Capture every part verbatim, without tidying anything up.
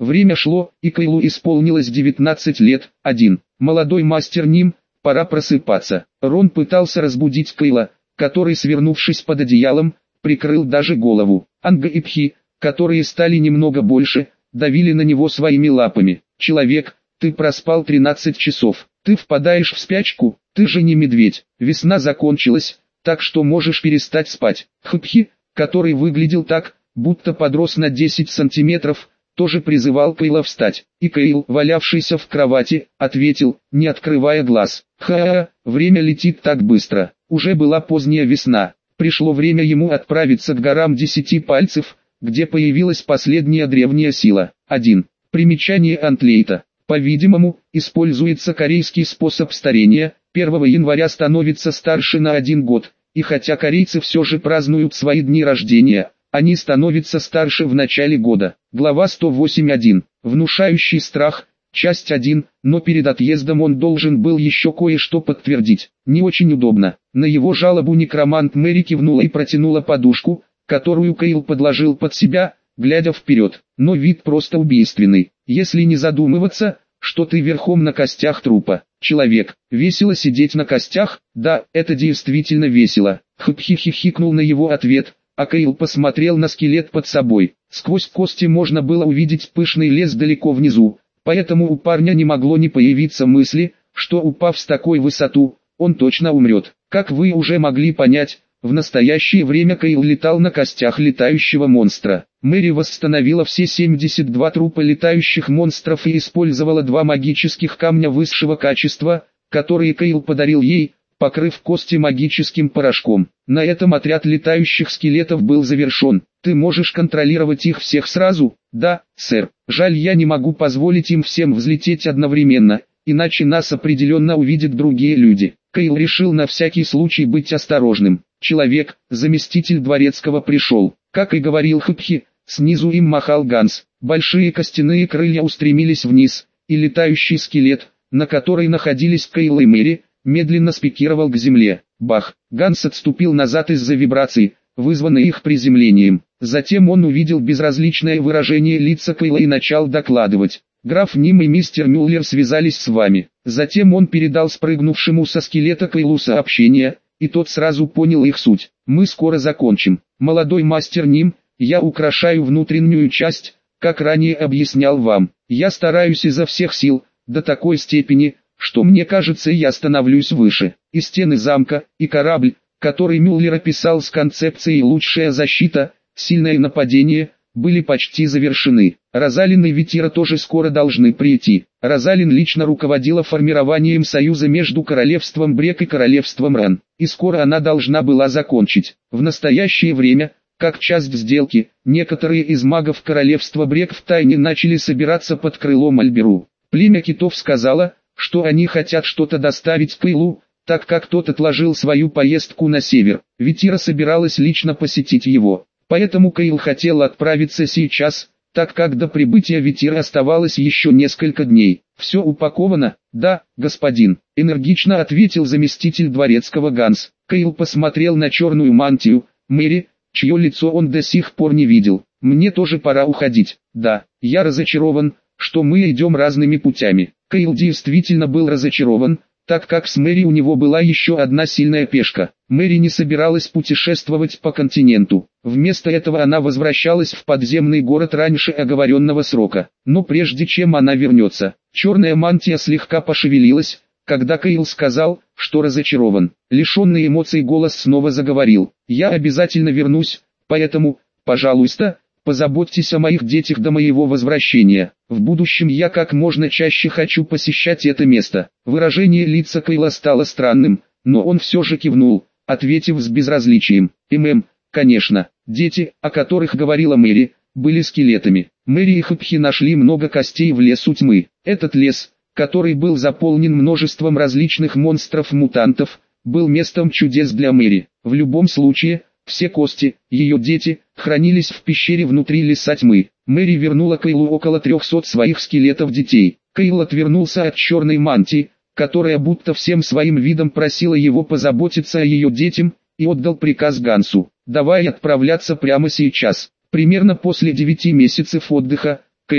Время шло, и Кайлу исполнилось девятнадцать лет. один. Молодой мастер Ним, пора просыпаться. Рон пытался разбудить Кайла, который, свернувшись под одеялом, прикрыл даже голову. Анга и Пхи, которые стали немного больше, давили на него своими лапами. «Человек, ты проспал тринадцать часов, ты впадаешь в спячку, ты же не медведь, весна закончилась, так что можешь перестать спать». Хпхи, который выглядел так, будто подрос на десять сантиметров, тоже призывал Кайла встать, и Кайл, валявшийся в кровати, ответил, не открывая глаз: «Ха-ха, время летит так быстро, уже была поздняя весна, пришло время ему отправиться к горам десяти пальцев, где появилась последняя древняя сила». один. Примечание Антлейта. По-видимому, используется корейский способ старения, первого января становится старше на один год, и хотя корейцы все же празднуют свои дни рождения, они становятся старше в начале года. Глава сто восемь точка один. Внушающий страх. Часть один. Но перед отъездом он должен был еще кое-что подтвердить. Не очень удобно. На его жалобу некромант Мэри кивнула и протянула подушку, которую Кайл подложил под себя, глядя вперед. Но вид просто убийственный. Если не задумываться, что ты верхом на костях трупа. Человек, весело сидеть на костях? Да, это действительно весело. Хпхи хихикнул на его ответ. А Кайл посмотрел на скелет под собой. Сквозь кости можно было увидеть пышный лес далеко внизу, поэтому у парня не могло не появиться мысли, что упав с такой высоту, он точно умрет. Как вы уже могли понять, в настоящее время Кайл летал на костях летающего монстра. Мэри восстановила все семьдесят два трупа летающих монстров и использовала два магических камня высшего качества, которые Кайл подарил ей, покрыв кости магическим порошком. На этом отряд летающих скелетов был завершен. Ты можешь контролировать их всех сразу? Да, сэр. Жаль, я не могу позволить им всем взлететь одновременно, иначе нас определенно увидят другие люди. Кайл решил на всякий случай быть осторожным. Человек, заместитель дворецкого, пришел. Как и говорил Хпхи, снизу им махал Ганс. Большие костяные крылья устремились вниз, и летающий скелет, на которой находились Кайл и Мэри, медленно спикировал к земле. Бах! Ганс отступил назад из-за вибраций, вызванной их приземлением. Затем он увидел безразличное выражение лица Кайла и начал докладывать. «Граф Ним и мистер Мюллер связались с вами». Затем он передал спрыгнувшему со скелета Кайлу сообщение, и тот сразу понял их суть. «Мы скоро закончим. Молодой мастер Ним, я украшаю внутреннюю часть, как ранее объяснял вам. Я стараюсь изо всех сил, до такой степени, что мне кажется, я становлюсь выше. И стены замка, и корабль, который Мюллер описал с концепцией «лучшая защита, сильное нападение», были почти завершены. Розалин и Витира тоже скоро должны прийти. Розалин лично руководила формированием союза между королевством Брек и королевством Рен, и скоро она должна была закончить. В настоящее время, как часть сделки, некоторые из магов королевства Брек втайне начали собираться под крылом Альберу. Племя китов сказала, что они хотят что-то доставить Кайлу, так как тот отложил свою поездку на север. Витира собиралась лично посетить его, поэтому Кайл хотел отправиться сейчас, так как до прибытия Витира оставалось еще несколько дней. «Все упаковано?» «Да, господин», — энергично ответил заместитель дворецкого Ганс. Кайл посмотрел на черную мантию Мэри, чье лицо он до сих пор не видел. «Мне тоже пора уходить». «Да, я разочарован, что мы идем разными путями». Кайл действительно был разочарован, так как с Мэри у него была еще одна сильная пешка. Мэри не собиралась путешествовать по континенту. Вместо этого она возвращалась в подземный город раньше оговоренного срока. Но прежде чем она вернется, черная мантия слегка пошевелилась, когда Кайл сказал, что разочарован. Лишенный эмоций голос снова заговорил. «Я обязательно вернусь, поэтому, пожалуйста, позаботьтесь о моих детях до моего возвращения. В будущем я как можно чаще хочу посещать это место». Выражение лица Кайла стало странным, но он все же кивнул, ответив с безразличием. «ММ, конечно, дети, о которых говорила Мэри, были скелетами. Мэри и Хпхи нашли много костей в лесу тьмы. Этот лес, который был заполнен множеством различных монстров-мутантов, был местом чудес для Мэри. В любом случае, все кости, ее дети, хранились в пещере внутри леса тьмы. Мэри вернула Кайлу около трехсот своих скелетов детей. Кайл отвернулся от черной мантии, которая будто всем своим видом просила его позаботиться о ее детям, и отдал приказ Гансу. «Давай отправляться прямо сейчас». Примерно после девяти месяцев отдыха, Кайл,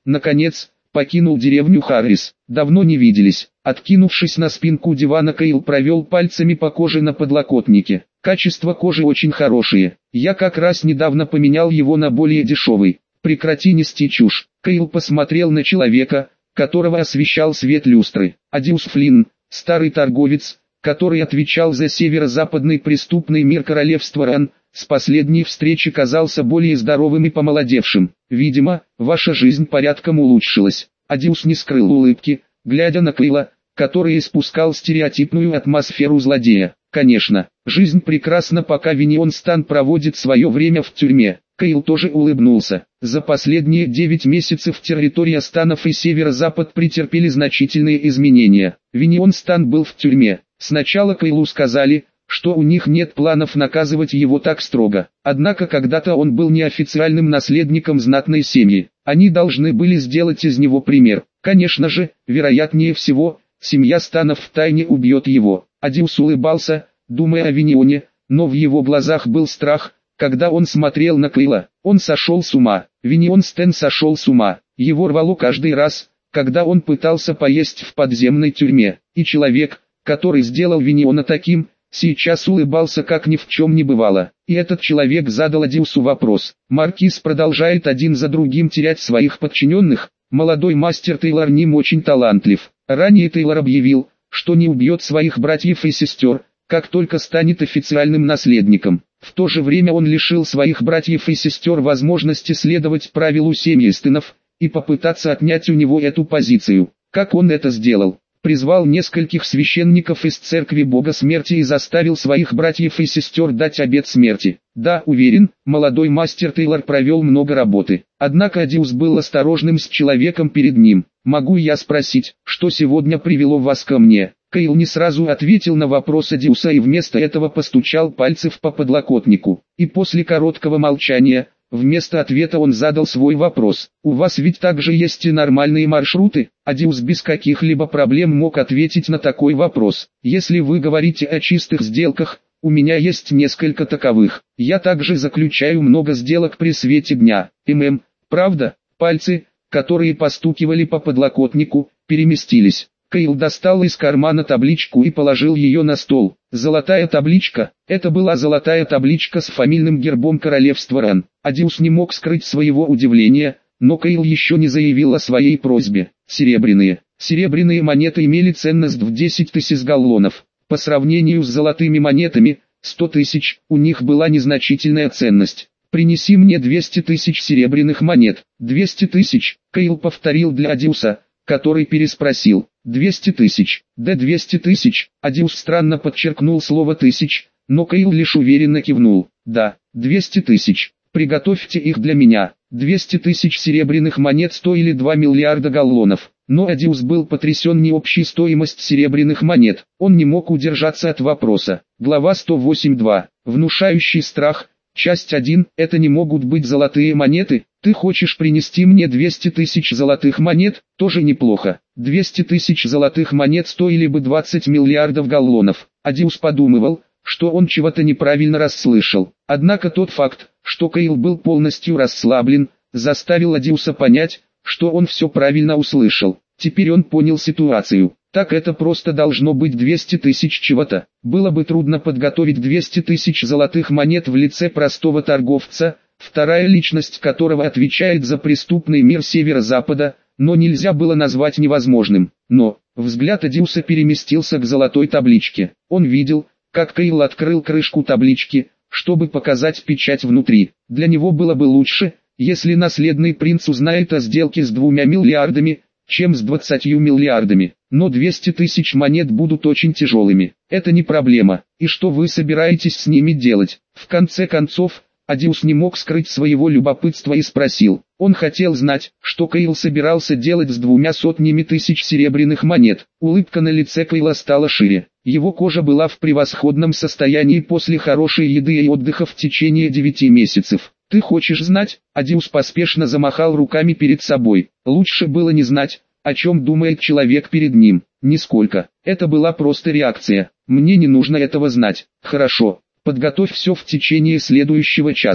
Наконец, покинул деревню Харрис. Давно не виделись. Откинувшись на спинку дивана, Кейл провел пальцами по коже на подлокотнике. Качество кожи очень хорошее. Я как раз недавно поменял его на более дешевый. Прекрати нести чушь. Кейл посмотрел на человека, которого освещал свет люстры. Адиус Флинн, старый торговец, который отвечал за северо-западный преступный мир королевства Ран, с последней встречи казался более здоровым и помолодевшим. Видимо, ваша жизнь порядком улучшилась. Адиус не скрыл улыбки, глядя на Кейла, который испускал стереотипную атмосферу злодея. Конечно, жизнь прекрасна, пока Винион Стан проводит свое время в тюрьме. Кейл тоже улыбнулся. За последние девять месяцев территория Станов и Северо-Запад претерпели значительные изменения. Винион Стан был в тюрьме. Сначала Кейлу сказали, что у них нет планов наказывать его так строго. Однако когда-то он был неофициальным наследником знатной семьи. Они должны были сделать из него пример. Конечно же, вероятнее всего, семья Станов втайне убьет его. Адиус улыбался, думая о Винионе, но в его глазах был страх, когда он смотрел на Кейла. Он сошел с ума. Винион Стэн сошел с ума. Его рвало каждый раз, когда он пытался поесть в подземной тюрьме. И человек, который сделал Виниона таким, сейчас улыбался как ни в чем не бывало. И этот человек задал Адиусу вопрос. Маркиз продолжает один за другим терять своих подчиненных. Молодой мастер Тейлор Ним очень талантлив. Ранее Тейлор объявил, что не убьет своих братьев и сестер, как только станет официальным наследником. В то же время он лишил своих братьев и сестер возможности следовать правилу семьи Стэнов и попытаться отнять у него эту позицию. Как он это сделал? Призвал нескольких священников из церкви Бога Смерти и заставил своих братьев и сестер дать обет смерти. Да, уверен, молодой мастер Тейлор провел много работы. Однако Адиус был осторожным с человеком перед ним. Могу я спросить, что сегодня привело вас ко мне? Кейл не сразу ответил на вопрос Адиуса и вместо этого постучал пальцем по подлокотнику. И после короткого молчания, вместо ответа он задал свой вопрос. «У вас ведь также есть и нормальные маршруты?» Адиус без каких-либо проблем мог ответить на такой вопрос. «Если вы говорите о чистых сделках, у меня есть несколько таковых. Я также заключаю много сделок при свете дня. ММ, правда?» Пальцы, которые постукивали по подлокотнику, переместились. Кейл достал из кармана табличку и положил ее на стол. Золотая табличка. Это была золотая табличка с фамильным гербом королевства Ран. Адиус не мог скрыть своего удивления, но Кейл еще не заявил о своей просьбе. Серебряные. Серебряные монеты имели ценность в десять тысяч галлонов. По сравнению с золотыми монетами, сто тысяч, у них была незначительная ценность. «Принеси мне двести тысяч серебряных монет». «двести тысяч», Кейл повторил для Адиуса, который переспросил. «двести тысяч». «Да двести тысяч», Адиус странно подчеркнул слово «тысяч», но Кейл лишь уверенно кивнул. «Да, двести тысяч. Приготовьте их для меня». двести тысяч серебряных монет стоили два миллиарда галлонов. Но Адиус был потрясен не общей стоимостью серебряных монет. Он не мог удержаться от вопроса. Глава сто восемь два. Внушающий страх. Часть один. Это не могут быть золотые монеты. Ты хочешь принести мне двести тысяч золотых монет? Тоже неплохо. двести тысяч золотых монет стоили бы двадцать миллиардов галлонов. Адиус подумывал, что он чего-то неправильно расслышал. Однако тот факт, что Кейл был полностью расслаблен, заставил Адиуса понять, что он все правильно услышал. Теперь он понял ситуацию. Так это просто должно быть двести тысяч чего-то. Было бы трудно подготовить двести тысяч золотых монет в лице простого торговца, вторая личность которого отвечает за преступный мир Северо-Запада, но нельзя было назвать невозможным. Но, взгляд Адиуса переместился к золотой табличке. Он видел, как Кейл открыл крышку таблички, чтобы показать печать внутри. Для него было бы лучше, если наследный принц узнает о сделке с двумя миллиардами, чем с двадцатью миллиардами. Но двести тысяч монет будут очень тяжелыми. Это не проблема. И что вы собираетесь с ними делать? В конце концов, Адиус не мог скрыть своего любопытства и спросил. Он хотел знать, что Кейл собирался делать с двумя сотнями тысяч серебряных монет. Улыбка на лице Кейла стала шире. Его кожа была в превосходном состоянии после хорошей еды и отдыха в течение девяти месяцев. «Ты хочешь знать?» Адиус поспешно замахал руками перед собой. Лучше было не знать, о чем думает человек перед ним. Нисколько. Это была просто реакция. «Мне не нужно этого знать». «Хорошо. Подготовь все в течение следующего часа.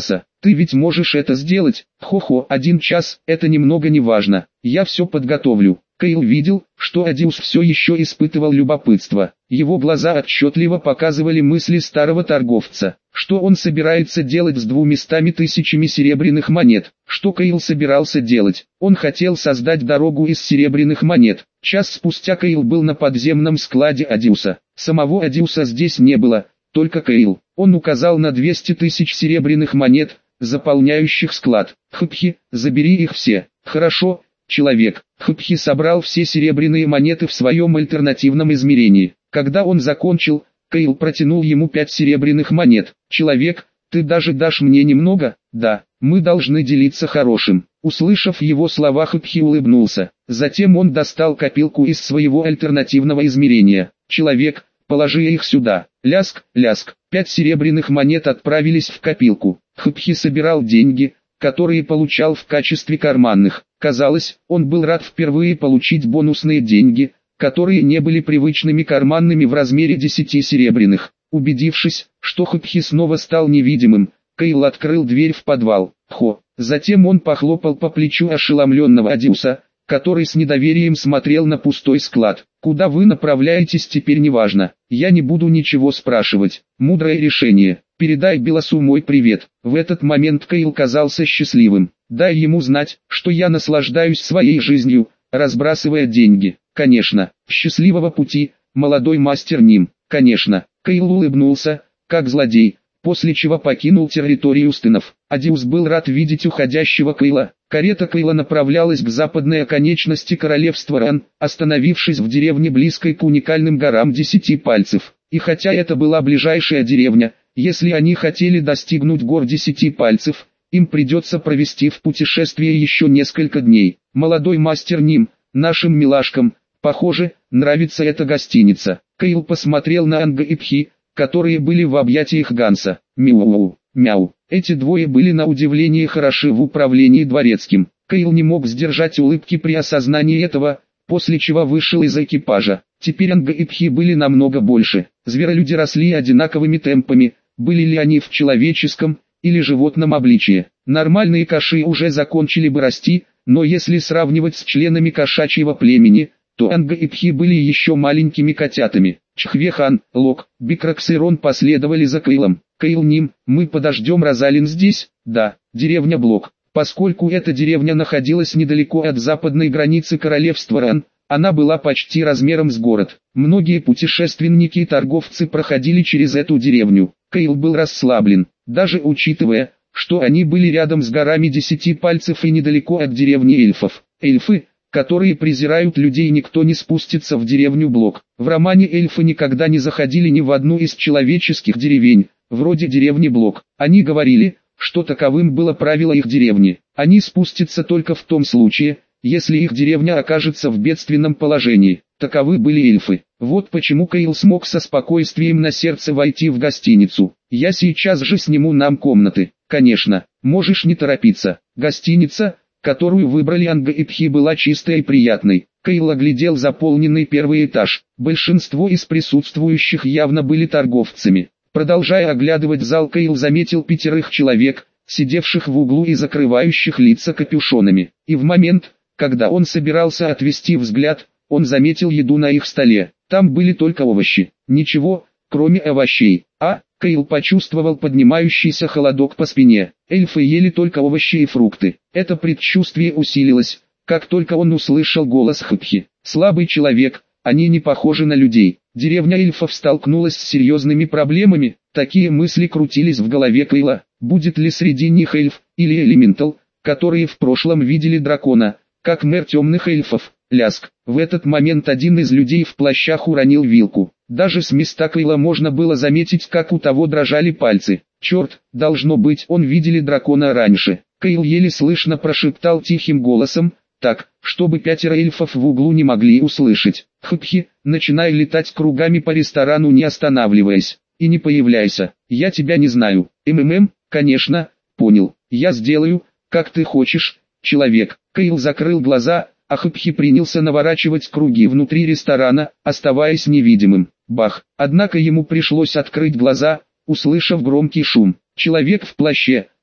Ты ведь можешь это сделать. Хо-хо, один час, это немного не важно. Я все подготовлю. Кейл видел, что Адиус все еще испытывал любопытство. Его глаза отчетливо показывали мысли старого торговца. Что он собирается делать с двумястами тысячами серебряных монет? Что Кейл собирался делать? Он хотел создать дорогу из серебряных монет. Час спустя Кейл был на подземном складе Адиуса. Самого Адиуса здесь не было, только Кейл. Он указал на двести тысяч серебряных монет, заполняющих склад. Хпхи, забери их все. Хорошо, человек. Хпхи собрал все серебряные монеты в своем альтернативном измерении. Когда он закончил, Кейл протянул ему пять серебряных монет. Человек, ты даже дашь мне немного? Да, мы должны делиться хорошим. Услышав его слова, Хпхи улыбнулся. Затем он достал копилку из своего альтернативного измерения. Человек, положи их сюда. Ляск, ляск. Пять серебряных монет отправились в копилку. Хпхи собирал деньги, которые получал в качестве карманных. Казалось, он был рад впервые получить бонусные деньги, которые не были привычными карманными в размере десяти серебряных. Убедившись, что Хпхи снова стал невидимым, Кейл открыл дверь в подвал. Хо. Затем он похлопал по плечу ошеломленного Адиуса, который с недоверием смотрел на пустой склад. «Куда вы направляетесь, теперь неважно. Я не буду ничего спрашивать. Мудрое решение. Передай Белосу мой привет». В этот момент Кейл казался счастливым. «Дай ему знать, что я наслаждаюсь своей жизнью, разбрасывая деньги». «Конечно. Счастливого пути, молодой мастер Ним». «Конечно». Кейл улыбнулся, как злодей, после чего покинул территорию Стынов. Адиус был рад видеть уходящего Кейла. Карета Кейла направлялась к западной оконечности королевства Ран, остановившись в деревне близкой к уникальным горам Десяти Пальцев. И хотя это была ближайшая деревня, если они хотели достигнуть гор Десяти Пальцев, им придется провести в путешествии еще несколько дней. «Молодой мастер Ним, нашим милашкам, похоже, нравится эта гостиница». Кейл посмотрел на Анга и Пхи, которые были в объятиях Ганса. «Мяу, мяу». Эти двое были на удивление хороши в управлении дворецким. Кейл не мог сдержать улыбки при осознании этого, после чего вышел из экипажа. Теперь Анга и Пхи были намного больше. Зверолюди росли одинаковыми темпами, были ли они в человеческом или животном обличии. Нормальные коши уже закончили бы расти, но если сравнивать с членами кошачьего племени, то Анга и Пхи были еще маленькими котятами. Чхвехан, Лок, Бикракс и Рон последовали за Кейлом. «Кейл Ним, мы подождем Розалин здесь?» «Да, деревня Блок». Поскольку эта деревня находилась недалеко от западной границы королевства Ран, она была почти размером с город. Многие путешественники и торговцы проходили через эту деревню. Кейл был расслаблен, даже учитывая, что они были рядом с горами Десяти Пальцев и недалеко от деревни эльфов. Эльфы, которые презирают людей, никто не спустится в деревню Блок. В романе эльфы никогда не заходили ни в одну из человеческих деревень, вроде деревни Блок. Они говорили, что таковым было правило их деревни. Они спустятся только в том случае, если их деревня окажется в бедственном положении. Таковы были эльфы. Вот почему Кейл смог со спокойствием на сердце войти в гостиницу. «Я сейчас же сниму нам комнаты». «Конечно, можешь не торопиться». Гостиница, которую выбрали Анга и Пхи, была чистой и приятной. Кейл оглядел заполненный первый этаж. Большинство из присутствующих явно были торговцами. Продолжая оглядывать зал, Кейл заметил пятерых человек, сидевших в углу и закрывающих лица капюшонами. И в момент, когда он собирался отвести взгляд, он заметил еду на их столе. Там были только овощи. Ничего, кроме овощей. А, Кейл почувствовал поднимающийся холодок по спине. Эльфы ели только овощи и фрукты. Это предчувствие усилилось, как только он услышал голос Хпхи. «Слабый человек, они не похожи на людей». Деревня эльфов столкнулась с серьезными проблемами. Такие мысли крутились в голове Кейла. Будет ли среди них эльф, или элементал, которые в прошлом видели дракона, как мэр темных эльфов? Ляск. В этот момент один из людей в плащах уронил вилку. Даже с места Кейла можно было заметить, как у того дрожали пальцы. Черт, должно быть, он видели дракона раньше. Кейл еле слышно прошептал тихим голосом, так, чтобы пятеро эльфов в углу не могли услышать. Хпхи, начинай летать кругами по ресторану, не останавливаясь. И не появляйся, я тебя не знаю. МММ, конечно, понял. Я сделаю, как ты хочешь, человек. Кейл закрыл глаза, а Хпхи принялся наворачивать круги внутри ресторана, оставаясь невидимым. Бах! Однако ему пришлось открыть глаза, услышав громкий шум. Человек в плаще,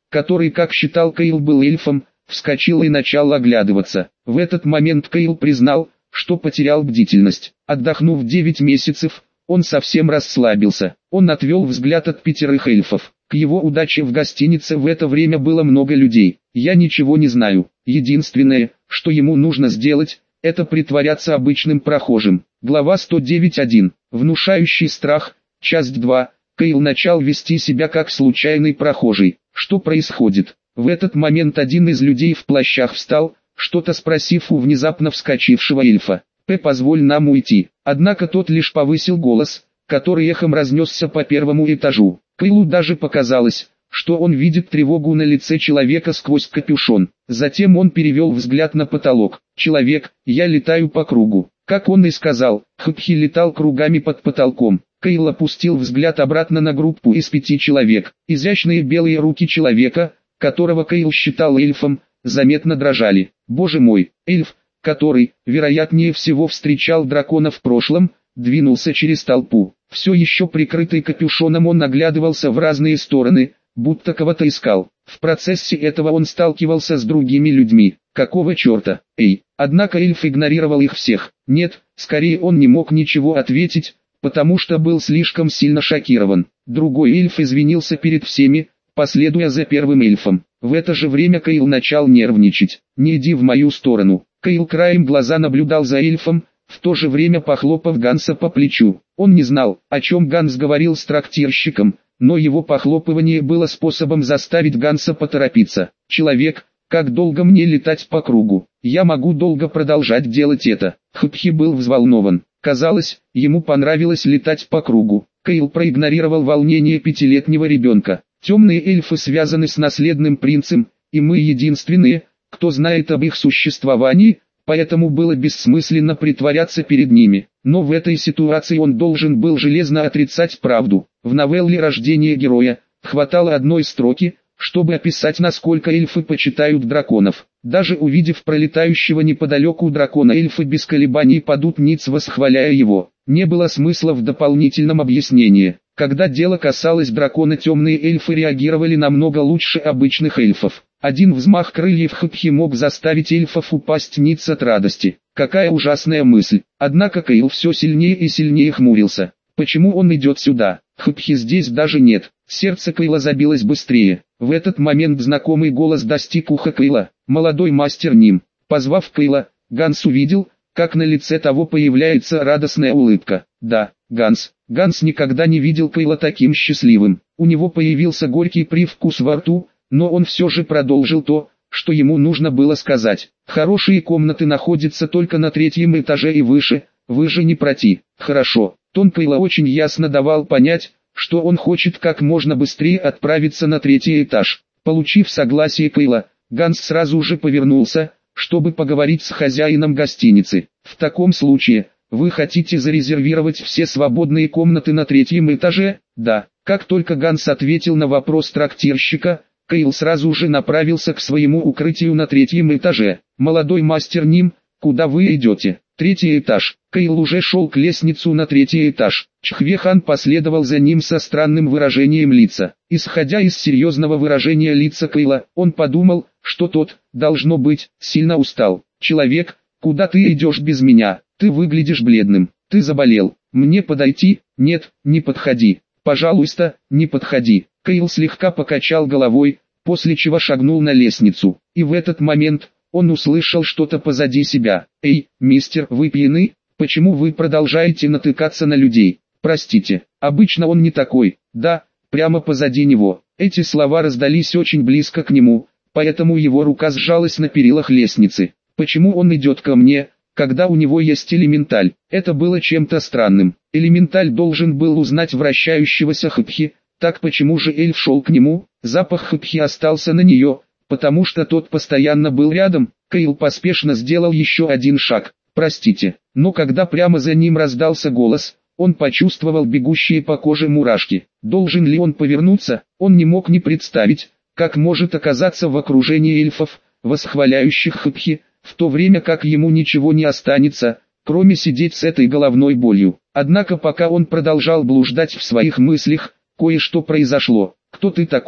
который, как считал Кейл, был эльфом, вскочил и начал оглядываться. В этот момент Кейл признал, что потерял бдительность. Отдохнув девять месяцев, он совсем расслабился. Он отвел взгляд от пятерых эльфов. К его удаче в гостинице в это время было много людей. Я ничего не знаю. Единственное, что ему нужно сделать, это притворяться обычным прохожим. Глава сто девять точка один. Внушающий страх. Часть два. Кейл начал вести себя как случайный прохожий. Что происходит? В этот момент один из людей в плащах встал, что-то спросив у внезапно вскочившего эльфа. «П, позволь нам уйти». Однако тот лишь повысил голос, который эхом разнесся по первому этажу. Кейлу даже показалось, что он видит тревогу на лице человека сквозь капюшон. Затем он перевел взгляд на потолок. «Человек, я летаю по кругу». Как он и сказал, Хпхи летал кругами под потолком. Кейл опустил взгляд обратно на группу из пяти человек. Изящные белые руки человека, которого Кейл считал эльфом, заметно дрожали. Боже мой, эльф, который, вероятнее всего, встречал дракона в прошлом, двинулся через толпу. Все еще прикрытый капюшоном он оглядывался в разные стороны, будто кого-то искал. В процессе этого он сталкивался с другими людьми. Какого черта? Эй! Однако эльф игнорировал их всех. Нет, скорее он не мог ничего ответить, потому что был слишком сильно шокирован. Другой эльф извинился перед всеми, последуя за первым эльфом. В это же время Кейл начал нервничать. «Не иди в мою сторону». Кейл краем глаза наблюдал за эльфом, в то же время похлопав Ганса по плечу. Он не знал, о чем Ганс говорил с трактирщиком, но его похлопывание было способом заставить Ганса поторопиться. «Человек, как долго мне летать по кругу? Я могу долго продолжать делать это». Хпхи был взволнован. Казалось, ему понравилось летать по кругу. Кейл проигнорировал волнение пятилетнего ребенка. Темные эльфы связаны с наследным принцем, и мы единственные, кто знает об их существовании, поэтому было бессмысленно притворяться перед ними. Но в этой ситуации он должен был железно отрицать правду. В новелле «Рождение героя» хватало одной строки, чтобы описать, насколько эльфы почитают драконов. Даже увидев пролетающего неподалеку дракона, эльфы без колебаний падут ниц, восхваляя его. Не было смысла в дополнительном объяснении. Когда дело касалось дракона, темные эльфы реагировали намного лучше обычных эльфов. Один взмах крыльев Хпхи мог заставить эльфов упасть ниц от радости. Какая ужасная мысль. Однако Кейл все сильнее и сильнее хмурился. Почему он идет сюда? Хпхи здесь даже нет. Сердце Кейла забилось быстрее. В этот момент знакомый голос достиг уха Кейла. «Молодой мастер Ним». Позвав Кейла, Ганс увидел, как на лице того появляется радостная улыбка. Да, Ганс. Ганс никогда не видел Кейла таким счастливым. У него появился горький привкус во рту, но он все же продолжил то, что ему нужно было сказать. «Хорошие комнаты находятся только на третьем этаже и выше, вы же не проти». «Хорошо». Тон Кейла очень ясно давал понять, что он хочет как можно быстрее отправиться на третий этаж. Получив согласие Кейла, Ганс сразу же повернулся, чтобы поговорить с хозяином гостиницы. «В таком случае, вы хотите зарезервировать все свободные комнаты на третьем этаже?» «Да». Как только Ганс ответил на вопрос трактирщика, Кейл сразу же направился к своему укрытию на третьем этаже. «Молодой мастер Ним, куда вы идете?» «Третий этаж». Кейл уже шел к лестницу на третий этаж. Чхвехан последовал за ним со странным выражением лица. Исходя из серьезного выражения лица Кейла, он подумал, что тот, должно быть, сильно устал. «Человек, куда ты идешь без меня? Ты выглядишь бледным. Ты заболел. Мне подойти?» «Нет, не подходи. Пожалуйста, не подходи». Кейл слегка покачал головой, после чего шагнул на лестницу. И в этот момент он услышал что-то позади себя. «Эй, мистер, вы пьяны? Почему вы продолжаете натыкаться на людей? Простите, обычно он не такой». «Да, прямо позади него». Эти слова раздались очень близко к нему, поэтому его рука сжалась на перилах лестницы. Почему он идет ко мне, когда у него есть элементаль? Это было чем-то странным. Элементаль должен был узнать вращающегося Хпхи, так почему же эльф шел к нему? Запах Хпхи остался на нее, потому что тот постоянно был рядом. Кейл поспешно сделал еще один шаг. «Простите», но когда прямо за ним раздался голос, он почувствовал бегущие по коже мурашки. Должен ли он повернуться? Он не мог не представить, как может оказаться в окружении эльфов, восхваляющих Хпхи, в то время как ему ничего не останется, кроме сидеть с этой головной болью. Однако пока он продолжал блуждать в своих мыслях, кое-что произошло. «Кто ты такой?»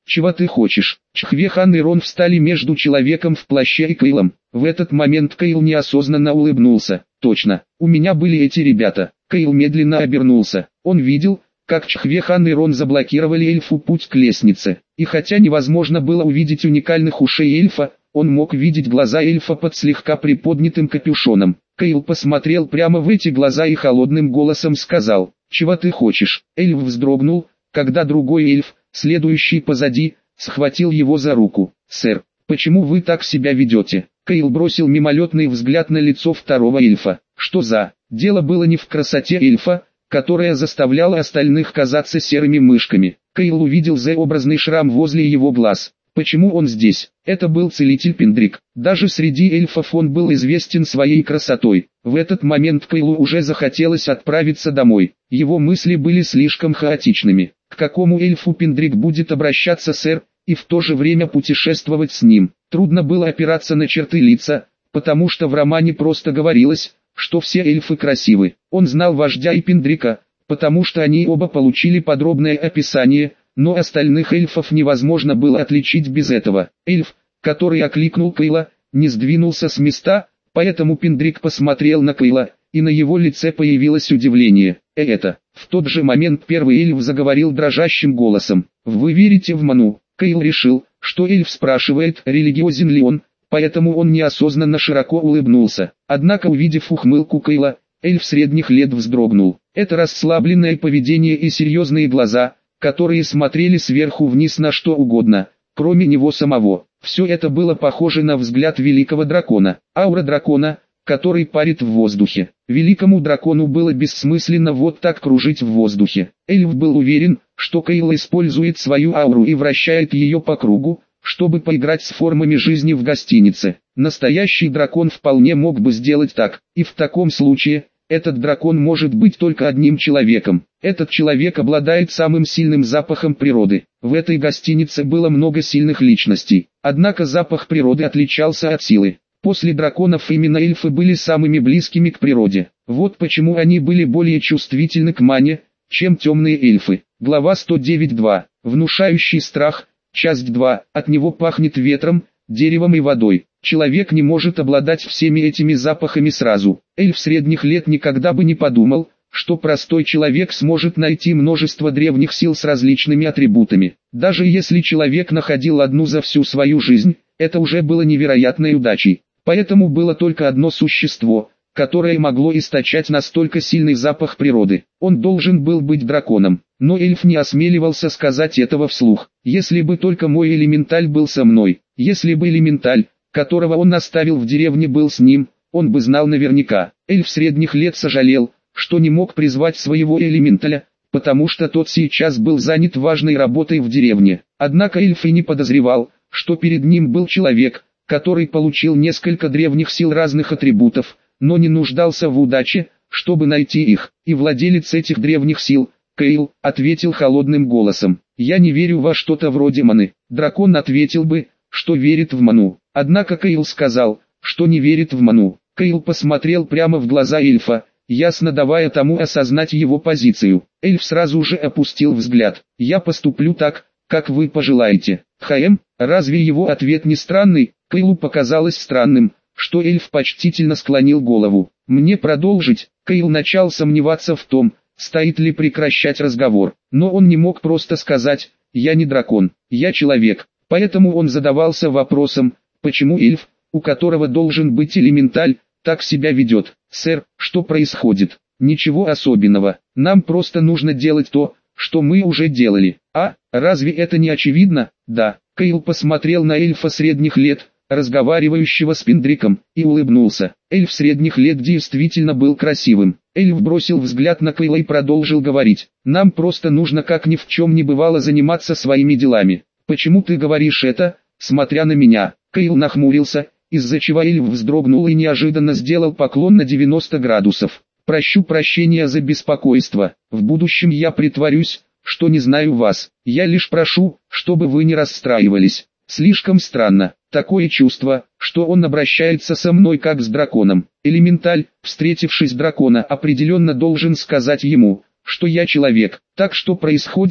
чего ты хочешь? Чхвехан и Рон встали между человеком в плаще и Кейлом. В этот момент Кейл неосознанно улыбнулся. Точно, у меня были эти ребята. Кейл медленно обернулся. Он видел, как Чхвехан и Рон заблокировали эльфу путь к лестнице. И хотя невозможно было увидеть уникальных ушей эльфа, он мог видеть глаза эльфа под слегка приподнятым капюшоном. Кейл посмотрел прямо в эти глаза и холодным голосом сказал: «Чего ты хочешь?» Эльф вздрогнул, когда другой эльф, следующий позади, схватил его за руку. «Сэр, почему вы так себя ведете?» Кейл бросил мимолетный взгляд на лицо второго эльфа. Что за... Дело было не в красоте эльфа, которая заставляла остальных казаться серыми мышками. Кейл увидел Z-образный шрам возле его глаз. Почему он здесь? Это был целитель Пендрик. Даже среди эльфов он был известен своей красотой. В этот момент Кейлу уже захотелось отправиться домой. Его мысли были слишком хаотичными. К какому эльфу Пендрик будет обращаться, сэр, и в то же время путешествовать с ним? Трудно было опираться на черты лица, потому что в романе просто говорилось, что все эльфы красивы. Он знал вождя и Пендрика, потому что они оба получили подробное описание, но остальных эльфов невозможно было отличить без этого. Эльф, который окликнул Кейла, не сдвинулся с места, поэтому Пендрик посмотрел на Кейла, и на его лице появилось удивление. «Э это...» В тот же момент первый эльф заговорил дрожащим голосом. «Вы верите в ману?» Кейл решил, что эльф спрашивает, религиозен ли он, поэтому он неосознанно широко улыбнулся. Однако, увидев ухмылку Кейла, эльф средних лет вздрогнул. Это расслабленное поведение и серьезные глаза, которые смотрели сверху вниз на что угодно, кроме него самого. Все это было похоже на взгляд великого дракона, аура дракона, который парит в воздухе. Великому дракону было бессмысленно вот так кружить в воздухе. Эльф был уверен, что Кейл использует свою ауру и вращает ее по кругу, чтобы поиграть с формами жизни в гостинице. Настоящий дракон вполне мог бы сделать так, и в таком случае, этот дракон может быть только одним человеком. Этот человек обладает самым сильным запахом природы. В этой гостинице было много сильных личностей, однако запах природы отличался от силы. После драконов именно эльфы были самыми близкими к природе. Вот почему они были более чувствительны к мане, чем темные эльфы. Глава сто девять два. Внушающий страх. Часть два. От него пахнет ветром, деревом и водой. Человек не может обладать всеми этими запахами сразу. Эльф средних лет никогда бы не подумал, что простой человек сможет найти множество древних сил с различными атрибутами. Даже если человек находил одну за всю свою жизнь, это уже было невероятной удачей. Поэтому было только одно существо, которое могло источать настолько сильный запах природы. Он должен был быть драконом. Но эльф не осмеливался сказать этого вслух. Если бы только мой элементаль был со мной, если бы элементаль, которого он оставил в деревне, был с ним, он бы знал наверняка. Эльф средних лет сожалел, что не мог призвать своего элементаля, потому что тот сейчас был занят важной работой в деревне. Однако эльф и не подозревал, что перед ним был человек, который получил несколько древних сил разных атрибутов, но не нуждался в удаче, чтобы найти их. И владелец этих древних сил, Кейл, ответил холодным голосом: «Я не верю во что-то вроде маны». Дракон ответил бы, что верит в ману. Однако Кейл сказал, что не верит в ману. Кейл посмотрел прямо в глаза эльфа, ясно давая тому осознать его позицию. Эльф сразу же опустил взгляд. «Я поступлю так, как вы пожелаете». «Хаэм, разве его ответ не странный?» Кейлу показалось странным, что эльф почтительно склонил голову. «Мне продолжить?» Кейл начал сомневаться в том, стоит ли прекращать разговор. Но он не мог просто сказать: «Я не дракон, я человек». Поэтому он задавался вопросом, почему эльф, у которого должен быть элементаль, так себя ведет. «Сэр, что происходит?» «Ничего особенного, нам просто нужно делать то, что мы уже делали». «А, разве это не очевидно?» «Да». Кейл посмотрел на эльфа средних лет, разговаривающего с Пендриком, и улыбнулся. Эльф средних лет действительно был красивым. Эльф бросил взгляд на Кейла и продолжил говорить: «Нам просто нужно как ни в чем не бывало заниматься своими делами». «Почему ты говоришь это, смотря на меня?» Кейл нахмурился, из-за чего эльф вздрогнул и неожиданно сделал поклон на девяносто градусов. «Прощу прощения за беспокойство. В будущем я притворюсь, что не знаю вас. Я лишь прошу, чтобы вы не расстраивались». Слишком странно. Такое чувство, что он обращается со мной как с драконом. Элементаль, встретившись дракона, определенно должен сказать ему, что я человек. Так что происходит?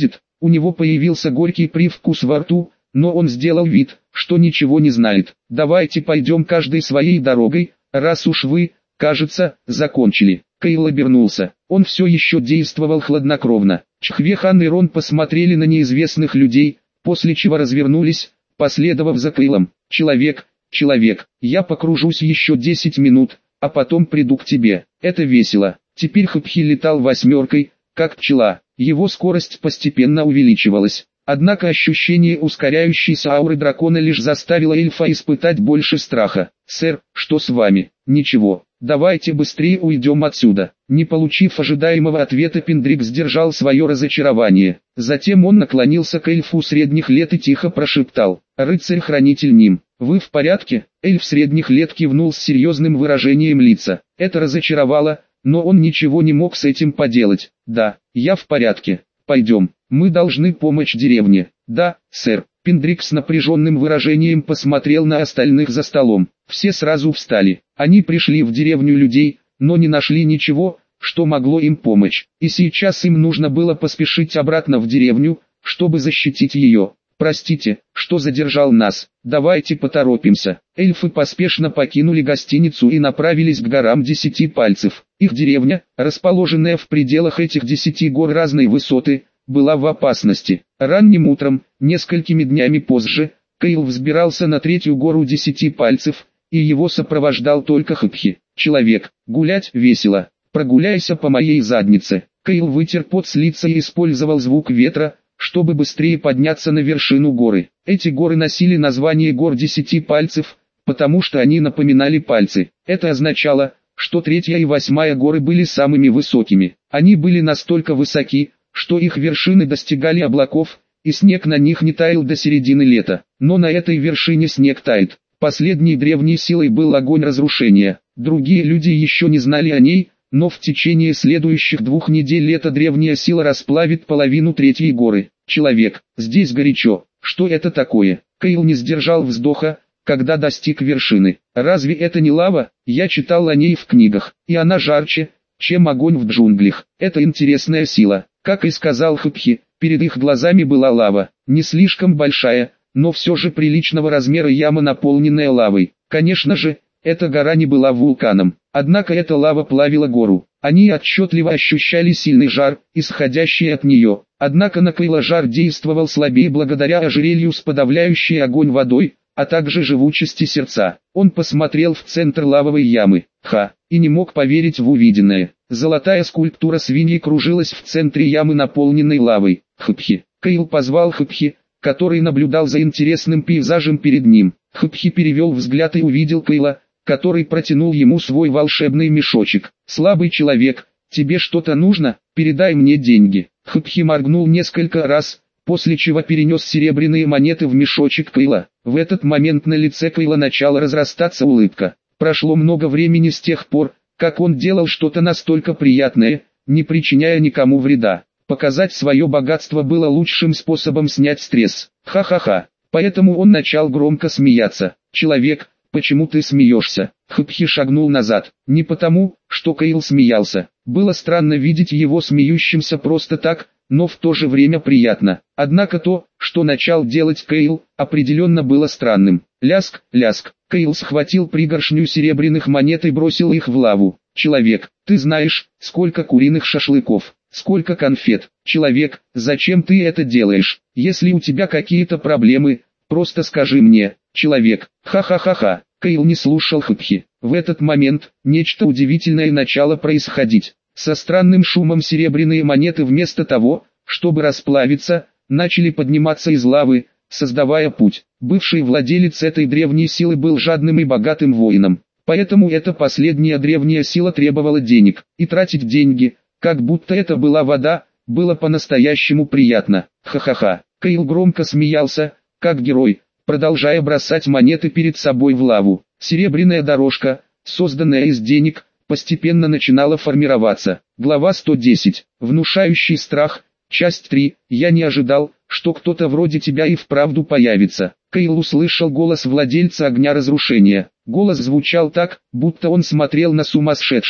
У него появился горький привкус во рту, но он сделал вид, что ничего не знает. «Давайте пойдем каждой своей дорогой, раз уж вы, кажется, закончили». Кейл обернулся. Он все еще действовал хладнокровно. Чхвехан и Рон посмотрели на неизвестных людей, после чего развернулись, последовав за Кейлом. «Человек, человек, я покружусь еще десять минут, а потом приду к тебе». Это весело. Теперь Хапхи летал восьмеркой, как пчела. Его скорость постепенно увеличивалась. Однако ощущение ускоряющейся ауры дракона лишь заставило эльфа испытать больше страха. «Сэр, что с вами?» «Ничего, давайте быстрее уйдем отсюда». Не получив ожидаемого ответа, Пендрик сдержал свое разочарование. Затем он наклонился к эльфу средних лет и тихо прошептал: «Рыцарь-хранитель Ним, вы в порядке?» Эльф средних лет кивнул с серьезным выражением лица. Это разочаровало, но он ничего не мог с этим поделать. «Да, я в порядке. Пойдем, мы должны помочь деревне». «Да, сэр». Пендрик с напряженным выражением посмотрел на остальных за столом. Все сразу встали. Они пришли в деревню людей, но не нашли ничего, что могло им помочь. И сейчас им нужно было поспешить обратно в деревню, чтобы защитить ее. «Простите, что задержал нас. Давайте поторопимся». Эльфы поспешно покинули гостиницу и направились к горам Десяти Пальцев. Их деревня, расположенная в пределах этих десяти гор разной высоты, была в опасности. Ранним утром, несколькими днями позже, Кейл взбирался на третью гору Десяти Пальцев, и его сопровождал только Хапхи. «Человек, гулять весело. Прогуляйся по моей заднице». Кейл вытер пот с лица и использовал звук ветра, чтобы быстрее подняться на вершину горы. Эти горы носили название гор Десяти Пальцев, потому что они напоминали пальцы. Это означало, что третья и восьмая горы были самыми высокими. Они были настолько высоки, что их вершины достигали облаков, и снег на них не таял до середины лета. Но на этой вершине снег тает. Последней древней силой был огонь разрушения. Другие люди еще не знали о ней, но в течение следующих двух недель эта древняя сила расплавит половину третьей горы. «Человек, здесь горячо. Что это такое?» Кейл не сдержал вздоха, когда достиг вершины. «Разве это не лава? Я читал о ней в книгах, и она жарче, чем огонь в джунглях. Это интересная сила». Как и сказал Хапхи, перед их глазами была лава, не слишком большая, но все же приличного размера яма, наполненная лавой. Конечно же, эта гора не была вулканом, однако эта лава плавила гору. Они отчетливо ощущали сильный жар, исходящий от нее. Однако на Кейла жар действовал слабее благодаря ожерелью с подавляющей огонь водой, а также живучести сердца. Он посмотрел в центр лавовой ямы. Ха! И не мог поверить в увиденное. Золотая скульптура свиньи кружилась в центре ямы, наполненной лавой. Хапхи. Кейл позвал Хапхи, который наблюдал за интересным пейзажем перед ним. Хапхи перевел взгляд и увидел Кейла, который протянул ему свой волшебный мешочек. «Слабый человек, тебе что-то нужно? Передай мне деньги». Хапхи моргнул несколько раз, после чего перенес серебряные монеты в мешочек Кейла. В этот момент на лице Кейла начала разрастаться улыбка. Прошло много времени с тех пор, как он делал что-то настолько приятное, не причиняя никому вреда. Показать свое богатство было лучшим способом снять стресс. Ха-ха-ха. Поэтому он начал громко смеяться. «Человек, почему ты смеешься?» Хапхи шагнул назад. Не потому, что Кейл смеялся. Было странно видеть его смеющимся просто так, но в то же время приятно. Однако то, что начал делать Кейл, определенно было странным. Ляск, ляск. Кейл схватил пригоршню серебряных монет и бросил их в лаву. «Человек, ты знаешь, сколько куриных шашлыков, сколько конфет. Человек, зачем ты это делаешь? Если у тебя какие-то проблемы, просто скажи мне». «Человек, ха-ха-ха-ха». Кейл не слушал Хапхи. В этот момент, нечто удивительное начало происходить. Со странным шумом серебряные монеты вместо того, чтобы расплавиться, начали подниматься из лавы, создавая путь. Бывший владелец этой древней силы был жадным и богатым воином. Поэтому эта последняя древняя сила требовала денег. И тратить деньги, как будто это была вода, было по-настоящему приятно. Ха-ха-ха. Кейл громко смеялся, как герой, продолжая бросать монеты перед собой в лаву. Серебряная дорожка, созданная из денег, постепенно начинала формироваться. Глава сто десять. Внушающий страх. Часть три. Я не ожидал, что кто-то вроде тебя и вправду появится. Кейл услышал голос владельца огня разрушения. Голос звучал так, будто он смотрел на сумасшедшего.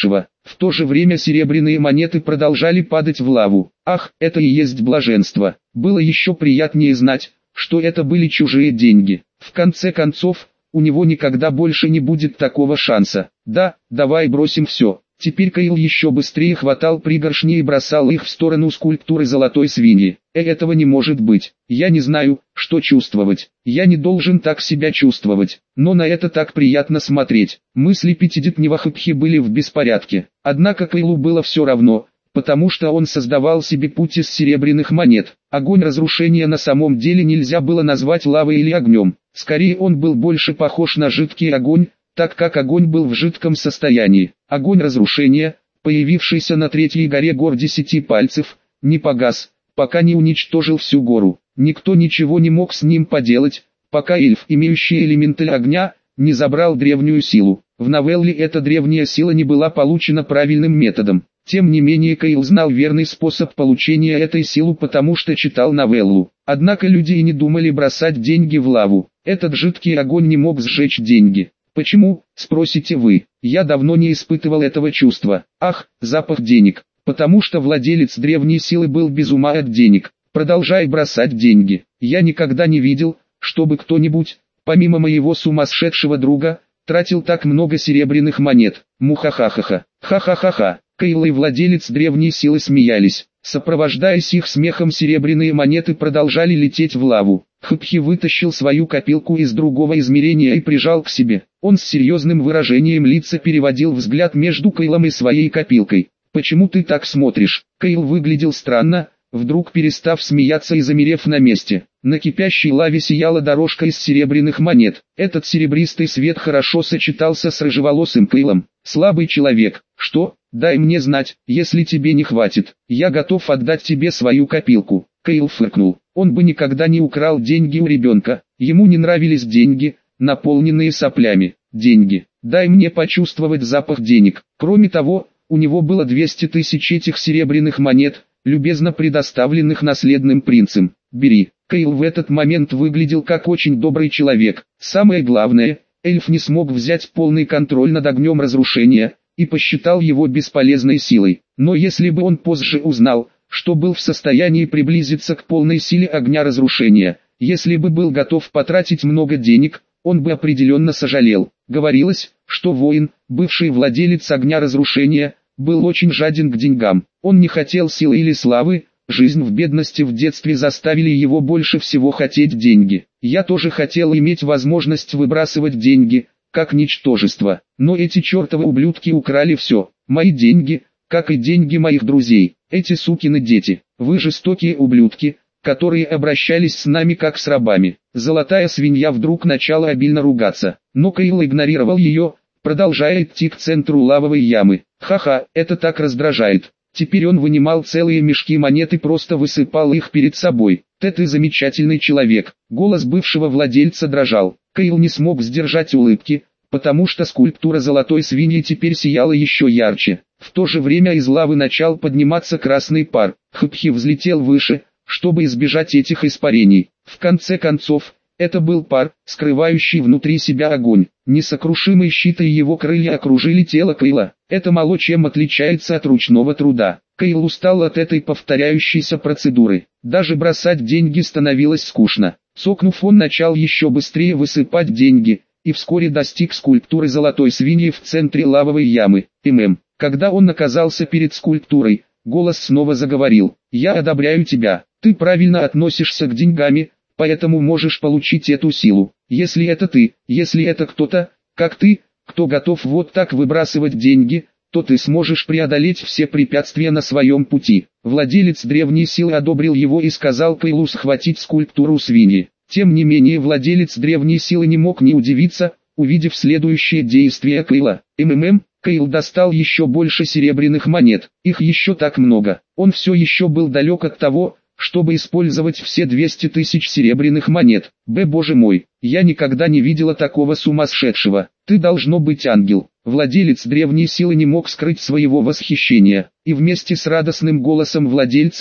В то же время серебряные монеты продолжали падать в лаву. Ах, это и есть блаженство. Было еще приятнее знать, что это были чужие деньги. В конце концов, у него никогда больше не будет такого шанса. Да, давай бросим все. Теперь Кайл еще быстрее хватал пригоршни и бросал их в сторону скульптуры золотой свиньи. Э, этого не может быть. Я не знаю, что чувствовать. Я не должен так себя чувствовать. Но на это так приятно смотреть. Мысли пятидесятилетнего Хэпхи были в беспорядке. Однако Кайлу было все равно, потому что он создавал себе путь из серебряных монет. Огонь разрушения на самом деле нельзя было назвать лавой или огнем. Скорее он был больше похож на жидкий огонь, так как огонь был в жидком состоянии. Огонь разрушения, появившийся на третьей горе гор десяти пальцев, не погас, пока не уничтожил всю гору. Никто ничего не мог с ним поделать, пока эльф, имеющий элементаль огня, не забрал древнюю силу. В новелле эта древняя сила не была получена правильным методом. Тем не менее Кайл знал верный способ получения этой силы, потому что читал новеллу. Однако люди и не думали бросать деньги в лаву. Этот жидкий огонь не мог сжечь деньги. Почему, спросите вы? Я давно не испытывал этого чувства. Ах, запах денег. Потому что владелец древней силы был без ума от денег. Продолжай бросать деньги. Я никогда не видел, чтобы кто-нибудь, помимо моего сумасшедшего друга, тратил так много серебряных монет. Мухахахаха. Ха-ха-ха-ха. Кайл и владелец древней силы смеялись. Сопровождаясь их смехом, серебряные монеты продолжали лететь в лаву. Хэпхи вытащил свою копилку из другого измерения и прижал к себе. Он с серьезным выражением лица переводил взгляд между Кайлом и своей копилкой. «Почему ты так смотришь?» Кайл выглядел странно, вдруг перестав смеяться и замерев на месте. На кипящей лаве сияла дорожка из серебряных монет. Этот серебристый свет хорошо сочетался с рыжеволосым Кайлом. «Слабый человек, что? Дай мне знать, если тебе не хватит. Я готов отдать тебе свою копилку». Кайл фыркнул. Он бы никогда не украл деньги у ребенка. Ему не нравились деньги, наполненные соплями. Деньги. Дай мне почувствовать запах денег. Кроме того, у него было двести тысяч этих серебряных монет, любезно предоставленных наследным принцем. Бери. Кайл в этот момент выглядел как очень добрый человек. Самое главное, эльф не смог взять полный контроль над огнем разрушения, и посчитал его бесполезной силой. Но если бы он позже узнал, что был в состоянии приблизиться к полной силе огня разрушения, если бы был готов потратить много денег, он бы определенно сожалел. Говорилось, что воин, бывший владелец огня разрушения, был очень жаден к деньгам. Он не хотел силы или славы, жизнь в бедности в детстве заставили его больше всего хотеть деньги. Я тоже хотел иметь возможность выбрасывать деньги, как ничтожество. Но эти чертовы ублюдки украли все. Мои деньги, как и деньги моих друзей. Эти сукины дети. Вы жестокие ублюдки, которые обращались с нами как с рабами. Золотая свинья вдруг начала обильно ругаться. Но Кайл игнорировал ее, продолжая идти к центру лавовой ямы. Ха-ха, это так раздражает. Теперь он вынимал целые мешки монет и просто высыпал их перед собой. «Ты ты замечательный человек». Голос бывшего владельца дрожал. Кайл не смог сдержать улыбки, потому что скульптура золотой свиньи теперь сияла еще ярче. В то же время из лавы начал подниматься красный пар. Хэпхи взлетел выше, чтобы избежать этих испарений. В конце концов, это был пар, скрывающий внутри себя огонь. Несокрушимый щит и его крылья окружили тело Кайла. Это мало чем отличается от ручного труда. Кайл устал от этой повторяющейся процедуры. Даже бросать деньги становилось скучно. Цокнув, он начал еще быстрее высыпать деньги, и вскоре достиг скульптуры золотой свиньи в центре лавовой ямы. ММ. Когда он оказался перед скульптурой, голос снова заговорил. «Я одобряю тебя. Ты правильно относишься к деньгам, поэтому можешь получить эту силу. Если это ты, если это кто-то, как ты, кто готов вот так выбрасывать деньги, то ты сможешь преодолеть все препятствия на своем пути». Владелец древней силы одобрил его и сказал Кайлу схватить скульптуру свиньи. Тем не менее владелец древней силы не мог не удивиться, увидев следующее действие Кайла. МММ, Кайл достал еще больше серебряных монет, их еще так много. Он все еще был далек от того, чтобы использовать все двести тысяч серебряных монет. Б, боже мой, я никогда не видела такого сумасшедшего. Ты должно быть ангел. Владелец древней силы не мог скрыть своего восхищения, и вместе с радостным голосом владельца,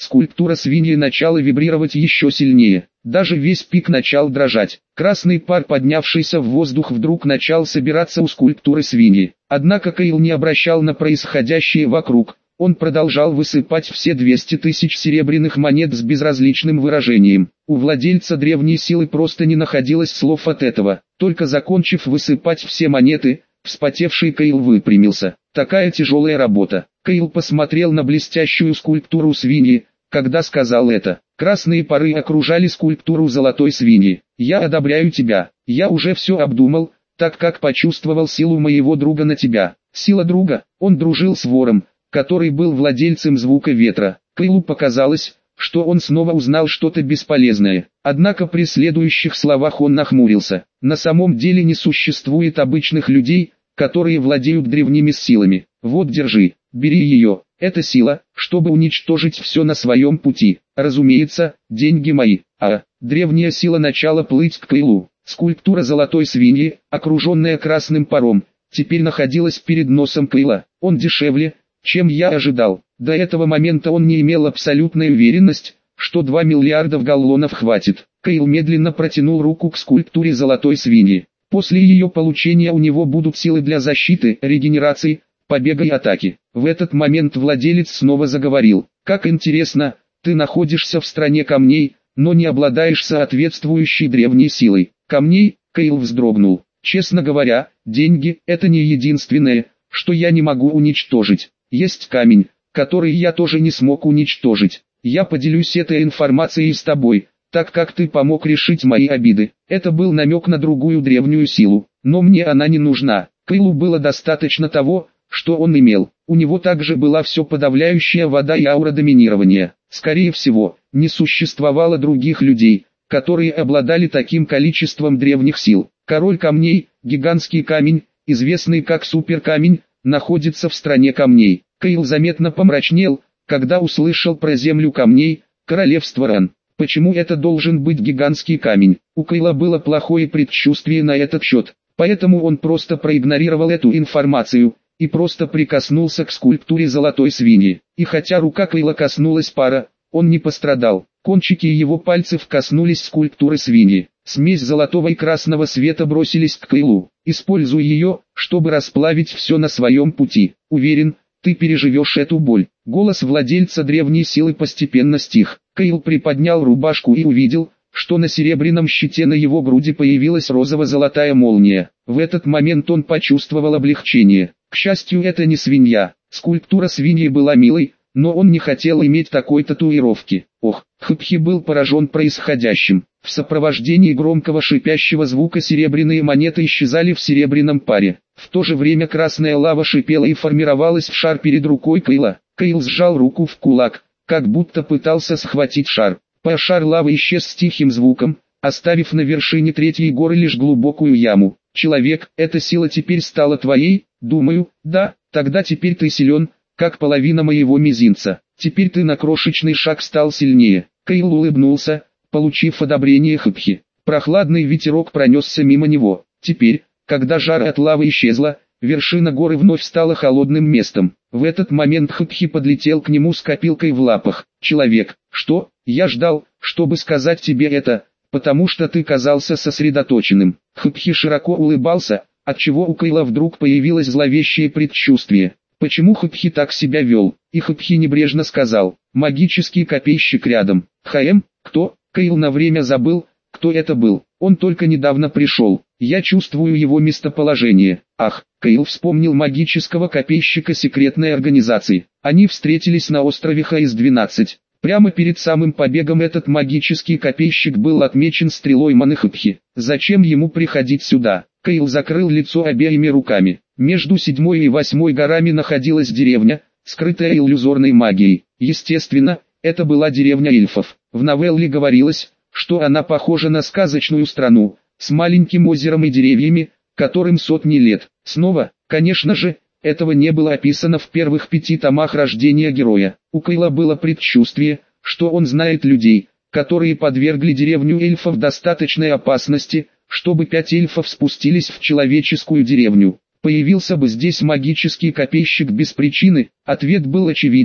скульптура свиньи начала вибрировать еще сильнее. Даже весь пик начал дрожать. Красный пар, поднявшийся в воздух, вдруг начал собираться у скульптуры свиньи. Однако Кайл не обращал на происходящее вокруг. Он продолжал высыпать все двести тысяч серебряных монет с безразличным выражением. У владельца древней силы просто не находилось слов от этого. Только закончив высыпать все монеты, вспотевший Кайл выпрямился. Такая тяжелая работа. Кайл посмотрел на блестящую скульптуру свиньи, когда сказал это. Красные пары окружали скульптуру золотой свиньи. «Я одобряю тебя. Я уже все обдумал, так как почувствовал силу моего друга на тебя». Сила друга. Он дружил с вором, который был владельцем звука ветра. Кайлу показалось, что он снова узнал что-то бесполезное. Однако при следующих словах он нахмурился. На самом деле не существует обычных людей, которые владеют древними силами. Вот, держи, бери ее. Это сила, чтобы уничтожить все на своем пути. Разумеется, деньги мои. А, древняя сила начала плыть к Кайлу. Скульптура золотой свиньи, окруженная красным паром, теперь находилась перед носом Кайла. Он дешевле, чем я ожидал. До этого момента он не имел абсолютной уверенности, что два миллиарда галлонов хватит. Кайл медленно протянул руку к скульптуре золотой свиньи. После ее получения у него будут силы для защиты, регенерации, побега и атаки. В этот момент владелец снова заговорил. «Как интересно, ты находишься в стране камней, но не обладаешь соответствующей древней силой». «Камней?» — Кайл вздрогнул. «Честно говоря, деньги — это не единственное, что я не могу уничтожить. Есть камень, который я тоже не смог уничтожить. Я поделюсь этой информацией с тобой, так как ты помог решить мои обиды». Это был намек на другую древнюю силу, но мне она не нужна. Кайлу было достаточно того, что он имел. У него также была все подавляющая вода и аура доминирования. Скорее всего, не существовало других людей, которые обладали таким количеством древних сил. Король камней, гигантский камень, известный как суперкамень, находится в стране камней. Кайл заметно помрачнел, когда услышал про землю камней, королевство Ран. Почему это должен быть гигантский камень? У Кайла было плохое предчувствие на этот счет, поэтому он просто проигнорировал эту информацию и просто прикоснулся к скульптуре золотой свиньи. И хотя рука Кайла коснулась пара, он не пострадал. Кончики его пальцев коснулись скульптуры свиньи. Смесь золотого и красного света бросились к Кайлу. «Используй ее, чтобы расплавить все на своем пути. Уверен, ты переживешь эту боль». Голос владельца древней силы постепенно стих. Кайл приподнял рубашку и увидел, что на серебряном щите на его груди появилась розово-золотая молния. В этот момент он почувствовал облегчение. К счастью, это не свинья. Скульптура свиньи была милой, но он не хотел иметь такой татуировки. Ох, Хпхи был поражен происходящим. В сопровождении громкого шипящего звука серебряные монеты исчезали в серебряном паре. В то же время красная лава шипела и формировалась в шар перед рукой Кайла. Кайл сжал руку в кулак, как будто пытался схватить шар. Шар лавы исчез с тихим звуком, оставив на вершине третьей горы лишь глубокую яму. «Человек, эта сила теперь стала твоей?» «Думаю, да, тогда теперь ты силен, как половина моего мизинца. Теперь ты на крошечный шаг стал сильнее». Кайл улыбнулся, получив одобрение Хпхи. Прохладный ветерок пронесся мимо него. Теперь, когда жара от лавы исчезла, вершина горы вновь стала холодным местом. В этот момент Хпхи подлетел к нему с копилкой в лапах. «Человек, что? Я ждал, чтобы сказать тебе это, потому что ты казался сосредоточенным». Хпхи широко улыбался, отчего у Кайла вдруг появилось зловещее предчувствие. Почему Хпхи так себя вел? И Хпхи небрежно сказал: «Магический копейщик рядом». «Хм, кто?» Кайл на время забыл, кто это был. Он только недавно пришел. Я чувствую его местоположение. Ах, Кайл вспомнил магического копейщика секретной организации. Они встретились на острове Ха из двенадцать. Прямо перед самым побегом этот магический копейщик был отмечен стрелой маны Хпхи. Зачем ему приходить сюда? Кайл закрыл лицо обеими руками. Между седьмой и восьмой горами находилась деревня, скрытая иллюзорной магией. Естественно, это была деревня эльфов. В новелле говорилось, что она похожа на сказочную страну, с маленьким озером и деревьями, которым сотни лет. Снова, конечно же, этого не было описано в первых пяти томах рождения героя. У Кайла было предчувствие, что он знает людей, которые подвергли деревню эльфов достаточной опасности, чтобы пять эльфов спустились в человеческую деревню. Появился бы здесь магический копейщик без причины? Ответ был очевиден.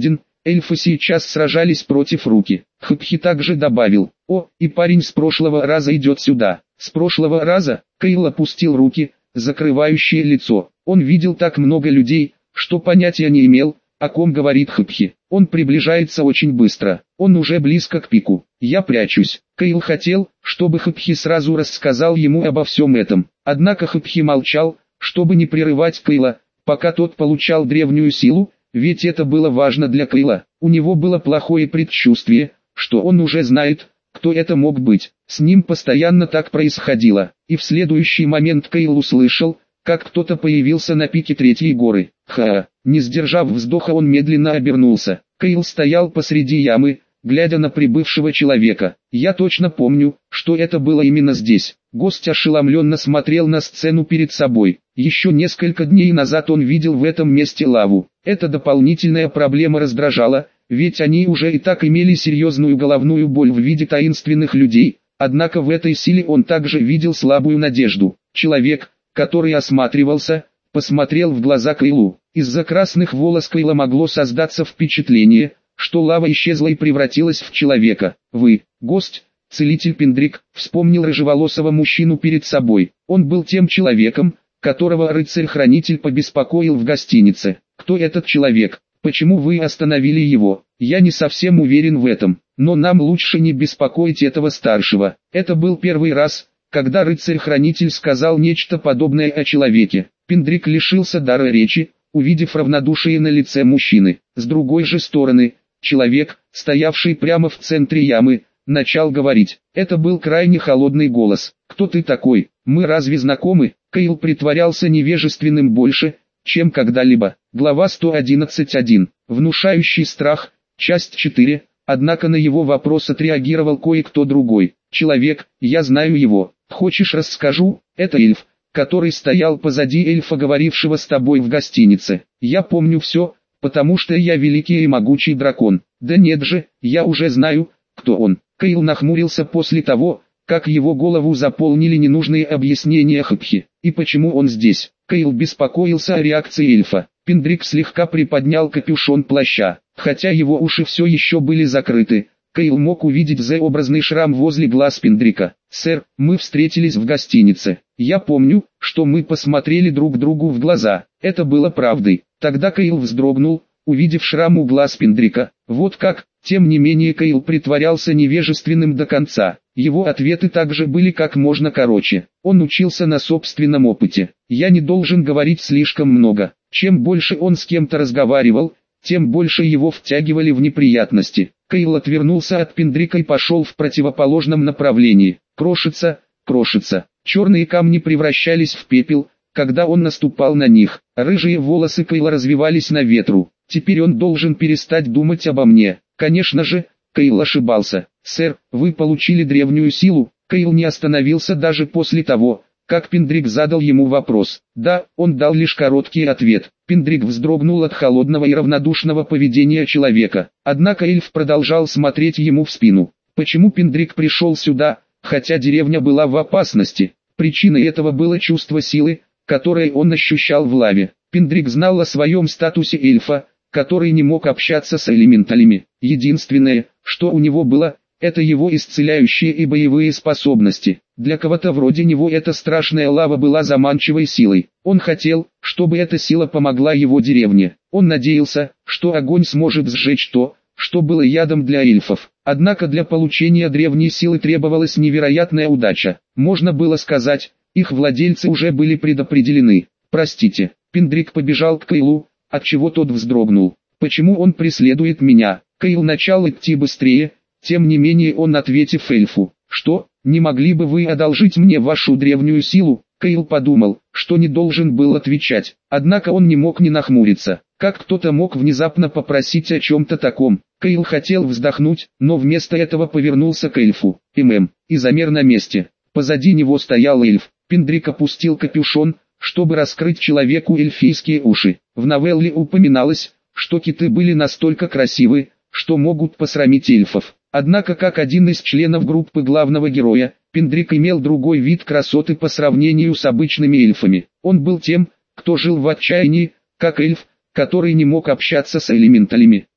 эльфы сейчас сражались против руки. Хапхи также добавил: «О, и парень с прошлого раза идет сюда». С прошлого раза Кайл опустил руки, закрывающие лицо. Он видел так много людей, что понятия не имел, о ком говорит Хапхи. Он приближается очень быстро. Он уже близко к пику. Я прячусь. Кайл хотел, чтобы Хапхи сразу рассказал ему обо всем этом. Однако Хапхи молчал, чтобы не прерывать Кайла, пока тот получал древнюю силу, ведь это было важно для Кайла. У него было плохое предчувствие, что он уже знает, кто это мог быть. С ним постоянно так происходило. И в следующий момент Кайл услышал, как кто-то появился на пике третьей горы. Ха! Не сдержав вздоха, он медленно обернулся. Кайл стоял посреди ямы, глядя на прибывшего человека. Я точно помню, что это было именно здесь. Гость ошеломленно смотрел на сцену перед собой. Еще несколько дней назад он видел в этом месте лаву. Эта дополнительная проблема раздражала, ведь они уже и так имели серьезную головную боль в виде таинственных людей. Однако в этой силе он также видел слабую надежду. Человек, который осматривался, посмотрел в глаза Кайлу. Из-за красных волос Кайла могло создаться впечатление, что лава исчезла и превратилась в человека. «Вы, гость, целитель Пендрик», вспомнил рыжеволосого мужчину перед собой. Он был тем человеком, которого рыцарь-хранитель побеспокоил в гостинице. «Кто этот человек? Почему вы остановили его? Я не совсем уверен в этом, но нам лучше не беспокоить этого старшего». Это был первый раз, когда рыцарь-хранитель сказал нечто подобное о человеке. Пендрик лишился дара речи, увидев равнодушие на лице мужчины. С другой же стороны, человек, стоявший прямо в центре ямы, начал говорить. Это был крайне холодный голос. «Кто ты такой? Мы разве знакомы?» Кайл притворялся невежественным больше, чем когда-либо. Глава сто одиннадцать точка один. Внушающий страх. Часть четыре. Однако на его вопрос отреагировал кое-кто другой. «Человек, я знаю его. Хочешь, расскажу? Это эльф, который стоял позади эльфа, говорившего с тобой в гостинице. Я помню все, потому что я великий и могучий дракон». «Да нет же, я уже знаю, кто он». Кайл нахмурился после того, как его голову заполнили ненужные объяснения Хапхи. «И почему он здесь?» Кайл беспокоился о реакции эльфа. Пендрик слегка приподнял капюшон плаща. Хотя его уши все еще были закрыты, Кайл мог увидеть Z-образный шрам возле глаз Пендрика. «Сэр, мы встретились в гостинице. Я помню, что мы посмотрели друг другу в глаза. Это было правдой». Тогда Кайл вздрогнул, увидев шрам у глаз Пендрика. Вот как. Тем не менее Кайл притворялся невежественным до конца. Его ответы также были как можно короче. Он учился на собственном опыте. «Я не должен говорить слишком много». Чем больше он с кем-то разговаривал, тем больше его втягивали в неприятности. Кайл отвернулся от Пендрика и пошел в противоположном направлении. Крошится, крошится. Черные камни превращались в пепел, когда он наступал на них. Рыжие волосы Кайла развивались на ветру. Теперь он должен перестать думать обо мне. Конечно же, Кайл ошибался. «Сэр, вы получили древнюю силу?» Кайл не остановился даже после того, как Пендрик задал ему вопрос. «Да», он дал лишь короткий ответ. Пендрик вздрогнул от холодного и равнодушного поведения человека. Однако эльф продолжал смотреть ему в спину. Почему Пендрик пришел сюда, хотя деревня была в опасности? Причиной этого было чувство силы, которое он ощущал в лаве. Пендрик знал о своем статусе эльфа, который не мог общаться с элементалями. Единственное, что у него было, это его исцеляющие и боевые способности. Для кого-то вроде него эта страшная лава была заманчивой силой. Он хотел, чтобы эта сила помогла его деревне. Он надеялся, что огонь сможет сжечь то, что было ядом для эльфов. Однако для получения древней силы требовалась невероятная удача. Можно было сказать, их владельцы уже были предопределены. «Простите». Пендрик побежал к Кайлу, отчего тот вздрогнул. «Почему он преследует меня?» Кайл начал идти быстрее, тем не менее он, ответив эльфу: «Что, не могли бы вы одолжить мне вашу древнюю силу?» Кайл подумал, что не должен был отвечать, однако он не мог не нахмуриться. Как кто-то мог внезапно попросить о чем-то таком? Кайл хотел вздохнуть, но вместо этого повернулся к эльфу. «ММ», и замер на месте. Позади него стоял эльф. Пендрик опустил капюшон, чтобы раскрыть человеку эльфийские уши. В новелле упоминалось, что киты были настолько красивы, что могут посрамить эльфов. Однако как один из членов группы главного героя, Пендрик имел другой вид красоты по сравнению с обычными эльфами. Он был тем, кто жил в отчаянии, как эльф, который не мог общаться с элементалями.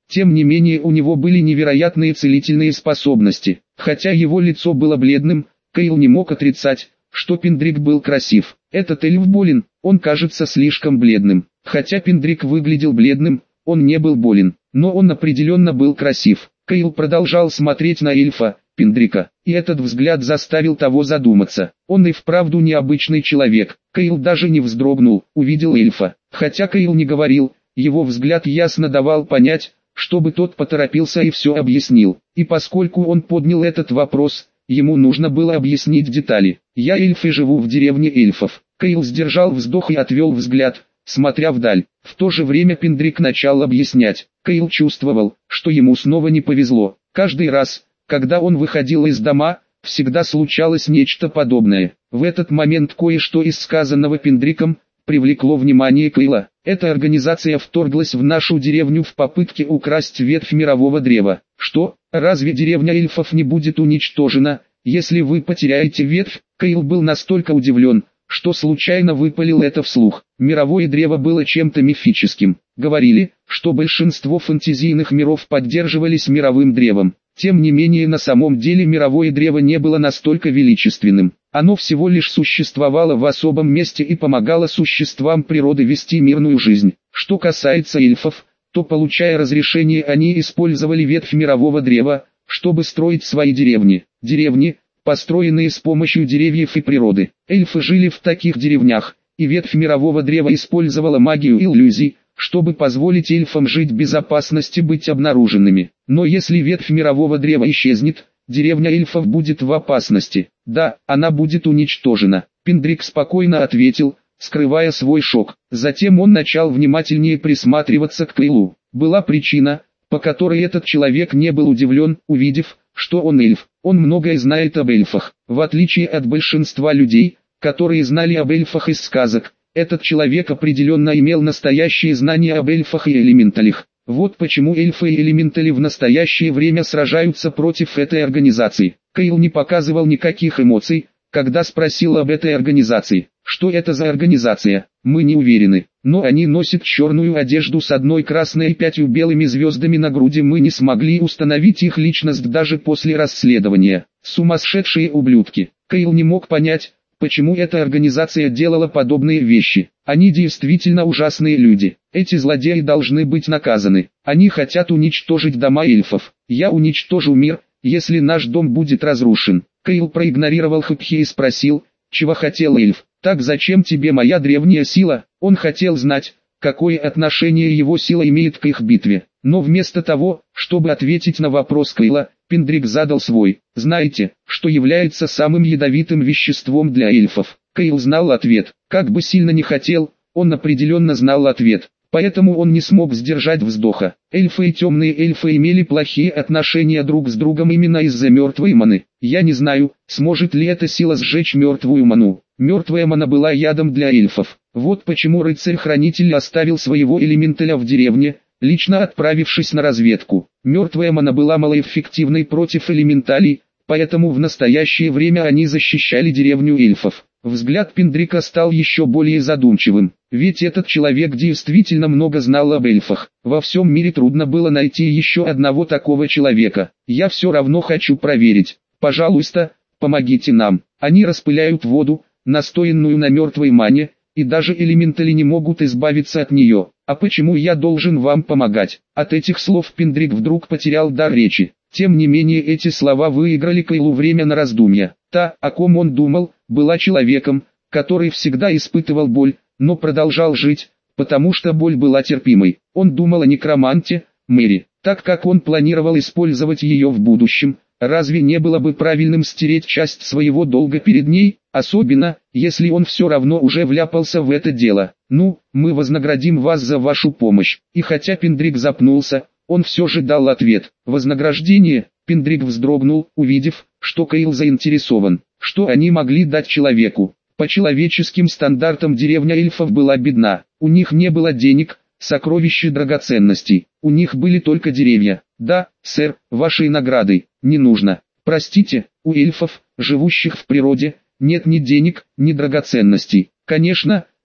Тем не менее у него были невероятные целительные способности. Хотя его лицо было бледным, Кайл не мог отрицать, что Пендрик был красив. Этот эльф болен, он кажется слишком бледным. Хотя Пендрик выглядел бледным, он не был болен, но он определенно был красив. Кайл продолжал смотреть на эльфа, Пендрика, и этот взгляд заставил того задуматься. Он и вправду необычный человек. Кайл даже не вздрогнул, увидел эльфа. Хотя Кайл не говорил, его взгляд ясно давал понять, чтобы тот поторопился и все объяснил. И поскольку он поднял этот вопрос, ему нужно было объяснить детали. «Я эльф и живу в деревне эльфов». Кайл сдержал вздох и отвел взгляд, смотря вдаль. В то же время Пендрик начал объяснять. Кайл чувствовал, что ему снова не повезло. Каждый раз, когда он выходил из дома, всегда случалось нечто подобное. В этот момент кое-что из сказанного Пендриком привлекло внимание Кайла. Эта организация вторглась в нашу деревню в попытке украсть ветвь мирового древа. Что, разве деревня эльфов не будет уничтожена, если вы потеряете ветвь? Кайл был настолько удивлен, что случайно выпалил это вслух. Мировое древо было чем-то мифическим. Говорили, что большинство фэнтезийных миров поддерживались мировым древом. Тем не менее на самом деле мировое древо не было настолько величественным. Оно всего лишь существовало в особом месте и помогало существам природы вести мирную жизнь. Что касается эльфов, то получая разрешение они использовали ветвь мирового древа, чтобы строить свои деревни. Деревни, построенные с помощью деревьев и природы. Эльфы жили в таких деревнях, и ветвь мирового древа использовала магию иллюзий, чтобы позволить эльфам жить в безопасности быть обнаруженными. Но если ветвь мирового древа исчезнет, деревня эльфов будет в опасности. Да, она будет уничтожена. Пендрик спокойно ответил, скрывая свой шок. Затем он начал внимательнее присматриваться к Кайлу. Была причина, по которой этот человек не был удивлен, увидев, что он эльф. Он многое знает об эльфах. В отличие от большинства людей, которые знали об эльфах из сказок, этот человек определенно имел настоящие знания об эльфах и элементалях. Вот почему эльфы и элементали в настоящее время сражаются против этой организации. Кайл не показывал никаких эмоций, когда спросил об этой организации. Что это за организация? Мы не уверены, но они носят черную одежду с одной красной и пятью белыми звездами на груди. Мы не смогли установить их личность даже после расследования. Сумасшедшие ублюдки. Кайл не мог понять, почему эта организация делала подобные вещи. Они действительно ужасные люди. Эти злодеи должны быть наказаны. Они хотят уничтожить дома эльфов. Я уничтожу мир, если наш дом будет разрушен. Кайл проигнорировал Хупхи и спросил, чего хотел эльф. Так зачем тебе моя древняя сила? Он хотел знать, какое отношение его сила имеет к их битве. Но вместо того, чтобы ответить на вопрос Кайла, Пендрик задал свой. Знаете, что является самым ядовитым веществом для эльфов? Кайл знал ответ. Как бы сильно не хотел, он определенно знал ответ. Поэтому он не смог сдержать вздоха. Эльфы и темные эльфы имели плохие отношения друг с другом именно из-за мертвой маны. Я не знаю, сможет ли эта сила сжечь мертвую ману. Мертвая мана была ядом для эльфов. Вот почему рыцарь-хранитель оставил своего элементаля в деревне, лично отправившись на разведку. Мертвая мана была малоэффективной против элементалей, поэтому в настоящее время они защищали деревню эльфов. Взгляд Пендрика стал еще более задумчивым, ведь этот человек действительно много знал об эльфах. Во всем мире трудно было найти еще одного такого человека. Я все равно хочу проверить. Пожалуйста, помогите нам. Они распыляют воду, настоянную на мертвой мане, и даже элементали не могут избавиться от нее. А почему я должен вам помогать? От этих слов Пендрик вдруг потерял дар речи. Тем не менее эти слова выиграли Кайлу время на раздумья. Та, о ком он думал, была человеком, который всегда испытывал боль, но продолжал жить, потому что боль была терпимой. Он думал о некроманте, Мэри, так как он планировал использовать ее в будущем. Разве не было бы правильным стереть часть своего долга перед ней, особенно, если он все равно уже вляпался в это дело? Ну, мы вознаградим вас за вашу помощь. И хотя Пендрик запнулся, он все же дал ответ. Вознаграждение? Пендрик вздрогнул, увидев, что Кайл заинтересован. Что они могли дать человеку? По человеческим стандартам деревня эльфов была бедна. У них не было денег, сокровищ и драгоценностей. У них были только деревья. Да, сэр, вашей наградой не нужно. Простите, у эльфов, живущих в природе, нет ни денег, ни драгоценностей. Конечно,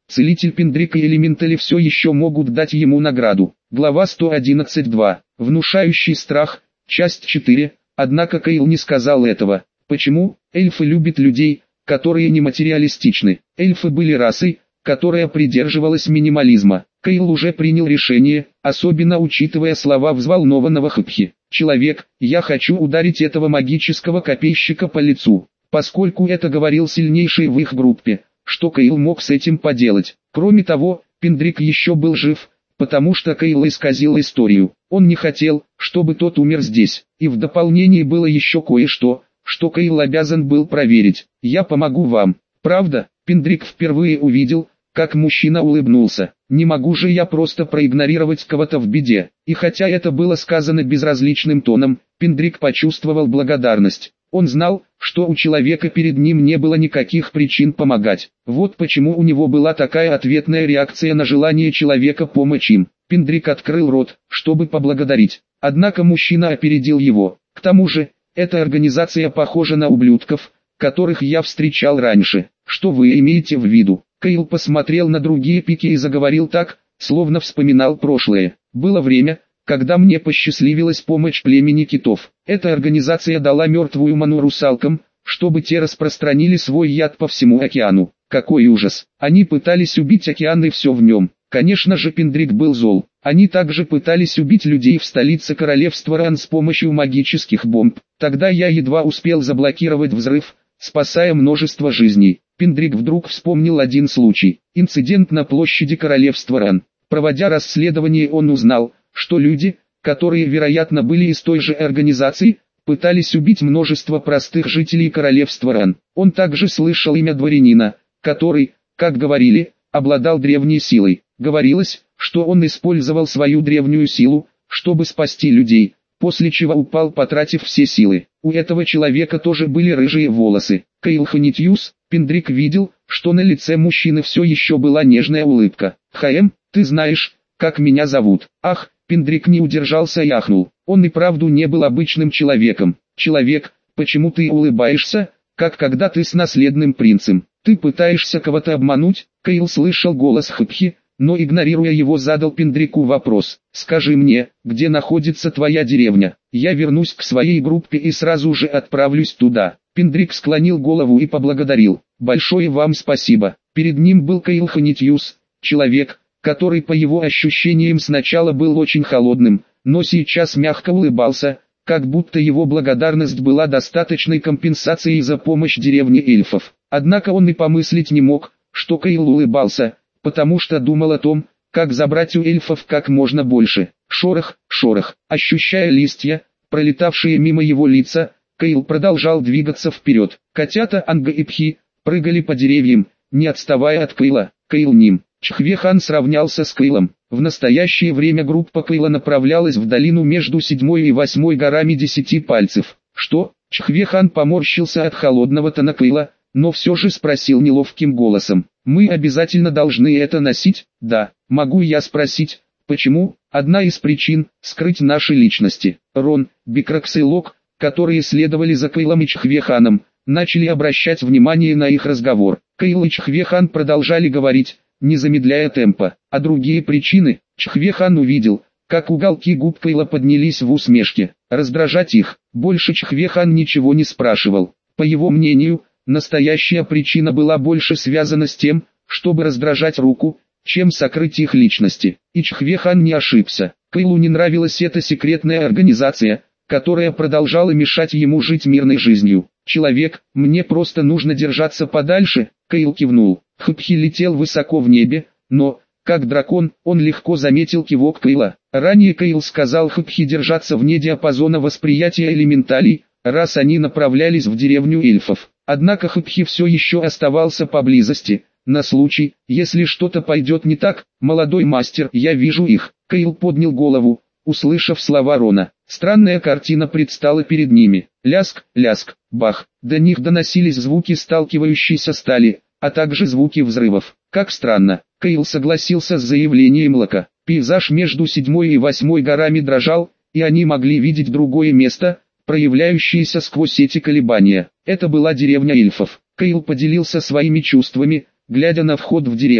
Целитель Пендрик и элементали все еще могут дать ему награду. Глава сто одиннадцать два. Внушающий страх. Часть четыре. Однако Кейл не сказал этого. Почему? Эльфы любят людей, которые не материалистичны. Эльфы были расой, которая придерживалась минимализма. Кейл уже принял решение, особенно учитывая слова взволнованного Хпхи. «Человек, я хочу ударить этого магического копейщика по лицу», поскольку это говорил сильнейший в их группе. Что Кейл мог с этим поделать? Кроме того, Пендрик еще был жив, потому что Кейл исказил историю. Он не хотел, чтобы тот умер здесь. И в дополнение было еще кое-что, что Кейл обязан был проверить. «Я помогу вам». Правда? Пендрик впервые увидел, как мужчина улыбнулся. «Не могу же я просто проигнорировать кого-то в беде». И хотя это было сказано безразличным тоном, Пендрик почувствовал благодарность. Он знал, что у человека перед ним не было никаких причин помогать. Вот почему у него была такая ответная реакция на желание человека помочь им. Пендрик открыл рот, чтобы поблагодарить. Однако мужчина опередил его. «К тому же, эта организация похожа на ублюдков, которых я встречал раньше. Что вы имеете в виду?» Кейл посмотрел на другие пики и заговорил так, словно вспоминал прошлое. «Было время, когда мне посчастливилось помочь племени китов. Эта организация дала мертвую ману русалкам, чтобы те распространили свой яд по всему океану. Какой ужас! Они пытались убить океан и все в нем. Конечно же, Пендрик был зол. Они также пытались убить людей в столице королевства Ран с помощью магических бомб. Тогда я едва успел заблокировать взрыв, спасая множество жизней». Пендрик вдруг вспомнил один случай. Инцидент на площади королевства Ран. Проводя расследование, он узнал, что люди, которые вероятно были из той же организации, пытались убить множество простых жителей королевства Ран. Он также слышал имя дворянина, который, как говорили, обладал древней силой. Говорилось, что он использовал свою древнюю силу, чтобы спасти людей, после чего упал, потратив все силы. У этого человека тоже были рыжие волосы. Кейл Ханитьюс. Пендрик видел, что на лице мужчины все еще была нежная улыбка. «Хаэм, ты знаешь, как меня зовут?» «Ах!» Пендрик не удержался и ахнул. Он и правду не был обычным человеком. «Человек, почему ты улыбаешься, как когда ты с наследным принцем? Ты пытаешься кого-то обмануть?» Кейл слышал голос Хпхи, но игнорируя его задал Пендрику вопрос. «Скажи мне, где находится твоя деревня? Я вернусь к своей группе и сразу же отправлюсь туда». Пендрик склонил голову и поблагодарил. «Большое вам спасибо». Перед ним был Кейл Ханитьюс, человек, который по его ощущениям сначала был очень холодным, но сейчас мягко улыбался, как будто его благодарность была достаточной компенсацией за помощь деревне эльфов. Однако он и помыслить не мог, что Кейл улыбался, потому что думал о том, как забрать у эльфов как можно больше. Шорох, шорох. Ощущая листья, пролетавшие мимо его лица, Кейл продолжал двигаться вперед. Котята Анга и Пхи прыгали по деревьям, не отставая от Кейла. Кейл Ним. Чхвехан сравнялся с Кейлом. В настоящее время группа Кейла направлялась в долину между седьмой и восьмой горами десяти пальцев. «Что?» Чхвехан поморщился от холодного тона Кейла, но все же спросил неловким голосом. «Мы обязательно должны это носить?» «Да». «Могу я спросить, почему?» «Одна из причин – скрыть наши личности». Рон, Бикракс и Лок, которые следовали за Кейлом и Чхвеханом, начали обращать внимание на их разговор. Кейл и Чхвехан продолжали говорить, не замедляя темпа. А другие причины? Чхвехан увидел, как уголки губ Кейла поднялись в усмешке. Раздражать их. Больше Чхвехан ничего не спрашивал. По его мнению, настоящая причина была больше связана с тем, чтобы раздражать руку, чем сокрыть их личности. И Чхвехан не ошибся. Кейлу не нравилась эта секретная организация, которая продолжала мешать ему жить мирной жизнью. «Человек, мне просто нужно держаться подальше», — Кейл кивнул. Хпхи летел высоко в небе, но, как дракон, он легко заметил кивок Кейла. Ранее Кейл сказал Хпхи держаться вне диапазона восприятия элементалей, раз они направлялись в деревню эльфов. Однако Хпхи все еще оставался поблизости, на случай, если что-то пойдет не так. «Молодой мастер, я вижу их». Кейл поднял голову, услышав слова Рона. Странная картина предстала перед ними. Ляск, ляск, бах. До них доносились звуки сталкивающейся стали, а также звуки взрывов. Как странно. Кейл согласился с заявлением Лока. Пейзаж между седьмой и восьмой горами дрожал, и они могли видеть другое место, проявляющееся сквозь эти колебания. Это была деревня эльфов. Кейл поделился своими чувствами, глядя на вход в деревню.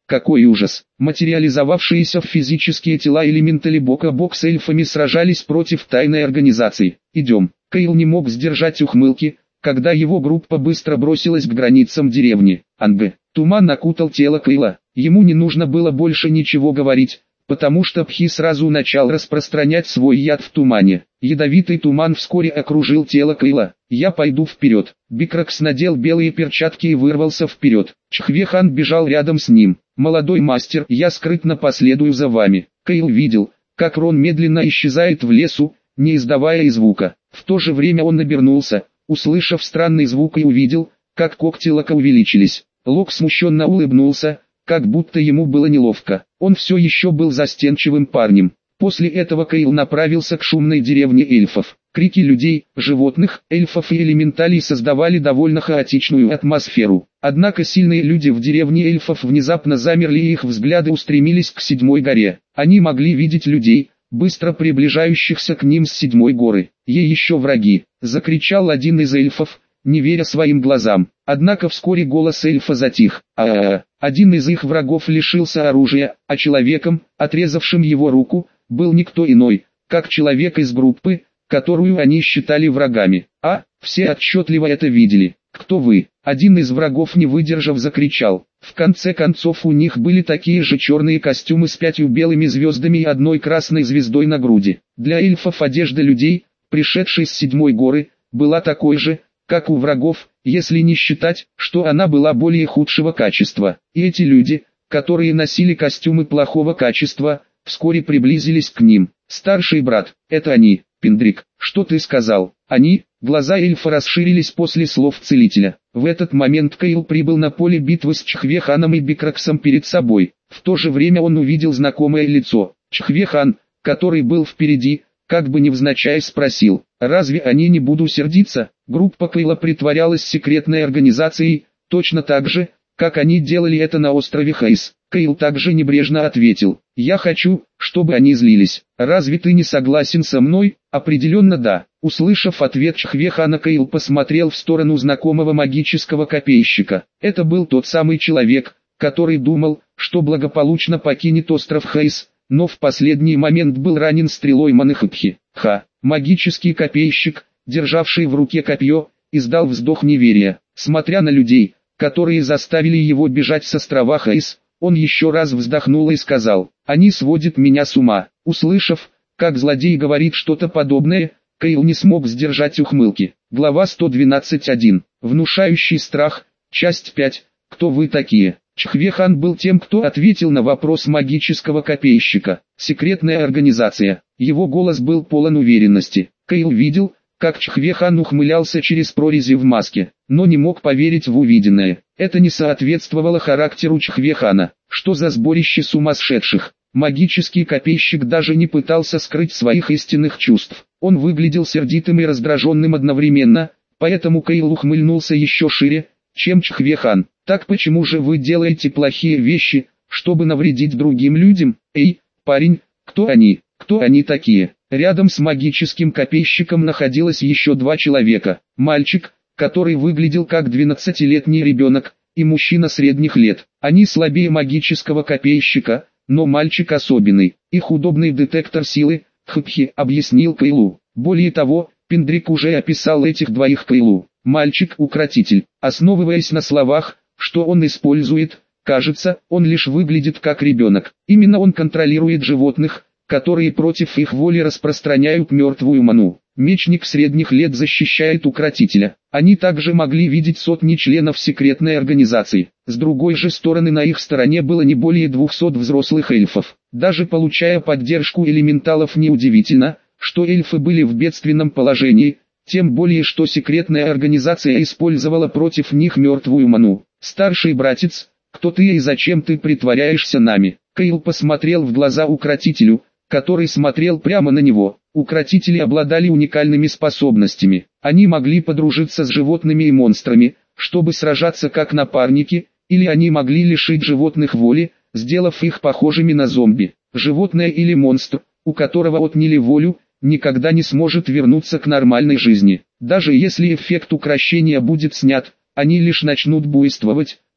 Какой ужас! Материализовавшиеся в физические тела элементали бок о бок с эльфами сражались против тайной организации. «Идем». Кейл не мог сдержать ухмылки, когда его группа быстро бросилась к границам деревни. Анг. Туман окутал тело Кейла. Ему не нужно было больше ничего говорить, потому что Пхи сразу начал распространять свой яд в тумане. Ядовитый туман вскоре окружил тело Кейла. «Я пойду вперед». Бикракс надел белые перчатки и вырвался вперед. Чхвехан бежал рядом с ним. «Молодой мастер, я скрытно последую за вами». Кейл видел, как Рон медленно исчезает в лесу, не издавая и звука. В то же время он обернулся, услышав странный звук, и увидел, как когти Лока увеличились. Лок смущенно улыбнулся, как будто ему было неловко. Он все еще был застенчивым парнем. После этого Кейл направился к шумной деревне эльфов. Крики людей, животных, эльфов и элементалей создавали довольно хаотичную атмосферу. Однако сильные люди в деревне эльфов внезапно замерли, и их взгляды устремились к седьмой горе. Они могли видеть людей, быстро приближающихся к ним с седьмой горы. «Ей еще враги!» — закричал один из эльфов, не веря своим глазам. Однако вскоре голос эльфа затих. А-а-а! Один из их врагов лишился оружия, а человеком, отрезавшим его руку, был никто иной, как человек из группы, которую они считали врагами. А, все отчетливо это видели. «Кто вы?» Один из врагов, не выдержав, закричал. В конце концов, у них были такие же черные костюмы с пятью белыми звездами и одной красной звездой на груди. Для эльфов одежда людей, пришедшей с седьмой горы, была такой же, как у врагов, если не считать, что она была более худшего качества. И эти люди, которые носили костюмы плохого качества, вскоре приблизились к ним. «Старший брат, это они». «Пиндрик, что ты сказал?» «Они». Глаза эльфа расширились после слов целителя. В этот момент Кейл прибыл на поле битвы с Чхвеханом и Бикраксом перед собой. В то же время он увидел знакомое лицо. Чхвехан, который был впереди, как бы невзначай спросил: «Разве они не будут сердиться?» Группа Кейла притворялась секретной организацией, точно так же, как они делали это на острове Хейс. Кейл также небрежно ответил: «Я хочу, чтобы они злились. Разве ты не согласен со мной?» «Определенно да». Услышав ответ Чхвехана, Кейл посмотрел в сторону знакомого магического копейщика. Это был тот самый человек, который думал, что благополучно покинет остров Хейс, но в последний момент был ранен стрелой Манехапхи. Ха! Магический копейщик, державший в руке копье, издал вздох неверия. Смотря на людей, которые заставили его бежать с острова Хейс, он еще раз вздохнул и сказал: «Они сводят меня с ума». Услышав, как злодей говорит что-то подобное, Кейл не смог сдержать ухмылки. Глава сто двенадцать один. Внушающий страх. Часть пять. Кто вы такие? Чхвехан был тем, кто ответил на вопрос магического копейщика. Секретная организация. Его голос был полон уверенности. Кейл видел, как Чхвехан ухмылялся через прорези в маске, но не мог поверить в увиденное. Это не соответствовало характеру Чхвехана. Что за сборище сумасшедших? Магический копейщик даже не пытался скрыть своих истинных чувств. Он выглядел сердитым и раздраженным одновременно, поэтому Кейл ухмыльнулся еще шире, чем Чхвехан. «Так почему же вы делаете плохие вещи, чтобы навредить другим людям? Эй, парень, кто они? Кто они такие?» Рядом с магическим копейщиком находилось еще два человека. Мальчик, который выглядел как двенадцатилетний ребенок, и мужчина средних лет. Они слабее магического копейщика, но мальчик особенный. Их удобный детектор силы, Хпхи, объяснил Кейлу. Более того, Пиндрик уже описал этих двоих Кейлу. Мальчик-укротитель. Основываясь на словах, что он использует, кажется, он лишь выглядит как ребенок. Именно он контролирует животных, которые против их воли распространяют мертвую ману. Мечник средних лет защищает укротителя. Они также могли видеть сотни членов секретной организации. С другой же стороны, на их стороне было не более двухсот взрослых эльфов. Даже получая поддержку элементалов, неудивительно, что эльфы были в бедственном положении, тем более что секретная организация использовала против них мертвую ману. «Старший братец, кто ты и зачем ты притворяешься нами?» Кейл посмотрел в глаза укротителю, который смотрел прямо на него. Укротители обладали уникальными способностями. Они могли подружиться с животными и монстрами, чтобы сражаться как напарники, или они могли лишить животных воли, сделав их похожими на зомби. Животное или монстр, у которого отняли волю, никогда не сможет вернуться к нормальной жизни. Даже если эффект укрощения будет снят, они лишь начнут буйствовать,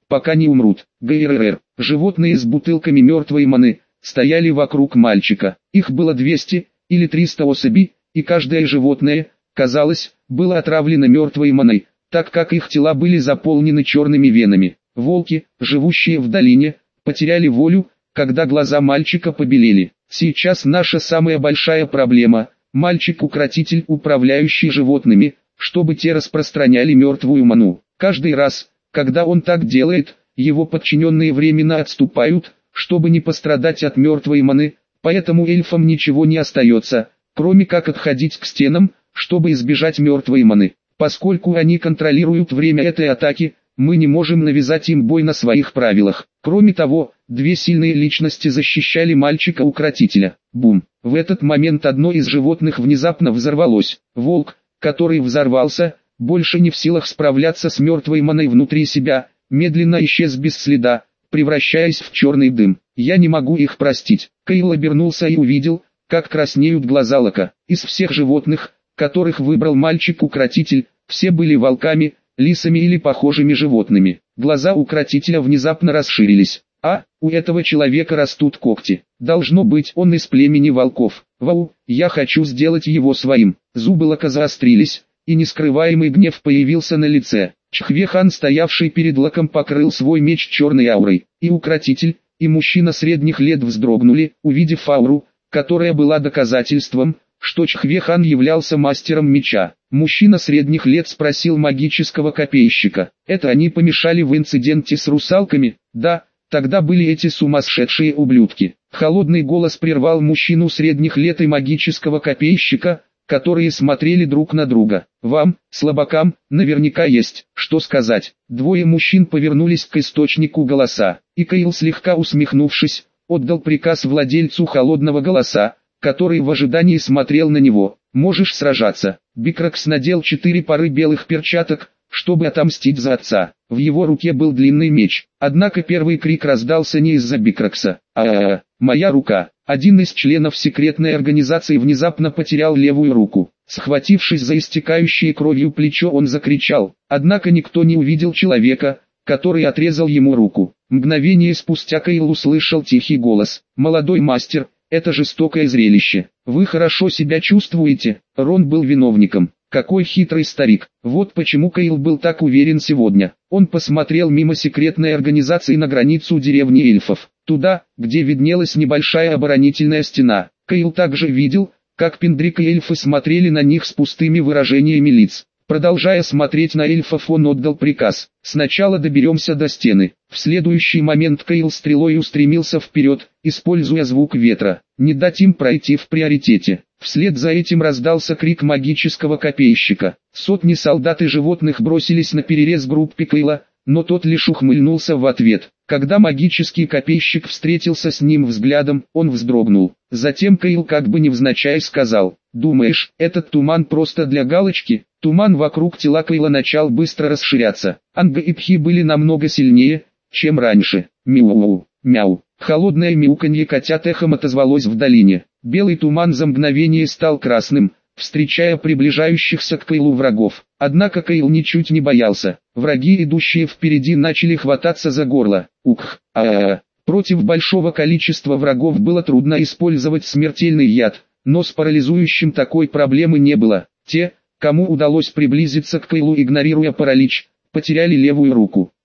пока не умрут. ГРР. Животные с бутылками мертвой маны стояли вокруг мальчика. Их было двести или триста особей, и каждое животное, казалось, было отравлено мертвой маной, так как их тела были заполнены черными венами. Волки, живущие в долине, потеряли волю, когда глаза мальчика побелели. Сейчас наша самая большая проблема – мальчик-укротитель, управляющий животными, чтобы те распространяли мертвую ману. Каждый раз, когда он так делает, его подчиненные временно отступают, чтобы не пострадать от мертвой маны, поэтому эльфам ничего не остается, кроме как отходить к стенам, чтобы избежать мертвой маны. Поскольку они контролируют время этой атаки, мы не можем навязать им бой на своих правилах. Кроме того, две сильные личности защищали мальчика-укротителя. Бум! В этот момент одно из животных внезапно взорвалось. Волк, который взорвался, больше не в силах справляться с мертвой маной внутри себя, медленно исчез без следа, превращаясь в черный дым. Я не могу их простить. Кейл обернулся и увидел, как краснеют глаза Лока. Из всех животных, которых выбрал мальчик-укротитель, все были волками, лисами или похожими животными. Глаза укротителя внезапно расширились. А, у этого человека растут когти. Должно быть, он из племени волков. Вау, я хочу сделать его своим. Зубы Лока заострились, и нескрываемый гнев появился на лице. Чхве-хан, стоявший перед Локом, покрыл свой меч черной аурой. И укротитель, и мужчина средних лет вздрогнули, увидев ауру, которая была доказательством, что Чхве-хан являлся мастером меча. Мужчина средних лет спросил магического копейщика: «Это они помешали в инциденте с русалками?» «Да, тогда были эти сумасшедшие ублюдки». Холодный голос прервал мужчину средних лет и магического копейщика, которые смотрели друг на друга. «Вам, слабакам, наверняка есть что сказать». Двое мужчин повернулись к источнику голоса, и Кейл, слегка усмехнувшись, отдал приказ владельцу холодного голоса, который в ожидании смотрел на него: «Можешь сражаться». Бикракс надел четыре пары белых перчаток, чтобы отомстить за отца. В его руке был длинный меч. Однако первый крик раздался не из-за Бикракса. «А-а-а, моя рука!» Один из членов секретной организации внезапно потерял левую руку. Схватившись за истекающее кровью плечо, он закричал. Однако никто не увидел человека, который отрезал ему руку. Мгновение спустя Кейл услышал тихий голос: «Молодой мастер, это жестокое зрелище. Вы хорошо себя чувствуете?» Рон был виновником. Какой хитрый старик. Вот почему Кейл был так уверен сегодня. Он посмотрел мимо секретной организации на границу деревни эльфов, туда, где виднелась небольшая оборонительная стена. Кейл также видел, как Пендрик и эльфы смотрели на них с пустыми выражениями лиц. Продолжая смотреть на эльфов, он отдал приказ: «Сначала доберемся до стены». В следующий момент Кейл стрелой устремился вперед, используя звук ветра. Не дать им пройти в приоритете. Вслед за этим раздался крик магического копейщика. Сотни солдат и животных бросились на перерез группе Кейла, но тот лишь ухмыльнулся в ответ. Когда магический копейщик встретился с ним взглядом, он вздрогнул. Затем Кейл как бы невзначай сказал: «Думаешь, этот туман просто для галочки?» Туман вокруг тела Кейла начал быстро расширяться. Анга и Пхи были намного сильнее, чем раньше. Мяу, мяу. Холодное мяуканье котят эхом отозвалось в долине. Белый туман за мгновение стал красным, встречая приближающихся к Кейлу врагов. Однако Кейл ничуть не боялся. Враги, идущие впереди, начали хвататься за горло. Ух, а-а-а. Против большого количества врагов было трудно использовать смертельный яд, но с парализующим такой проблемы не было. Те, кому удалось приблизиться к Кейлу, игнорируя паралич, потеряли левую руку.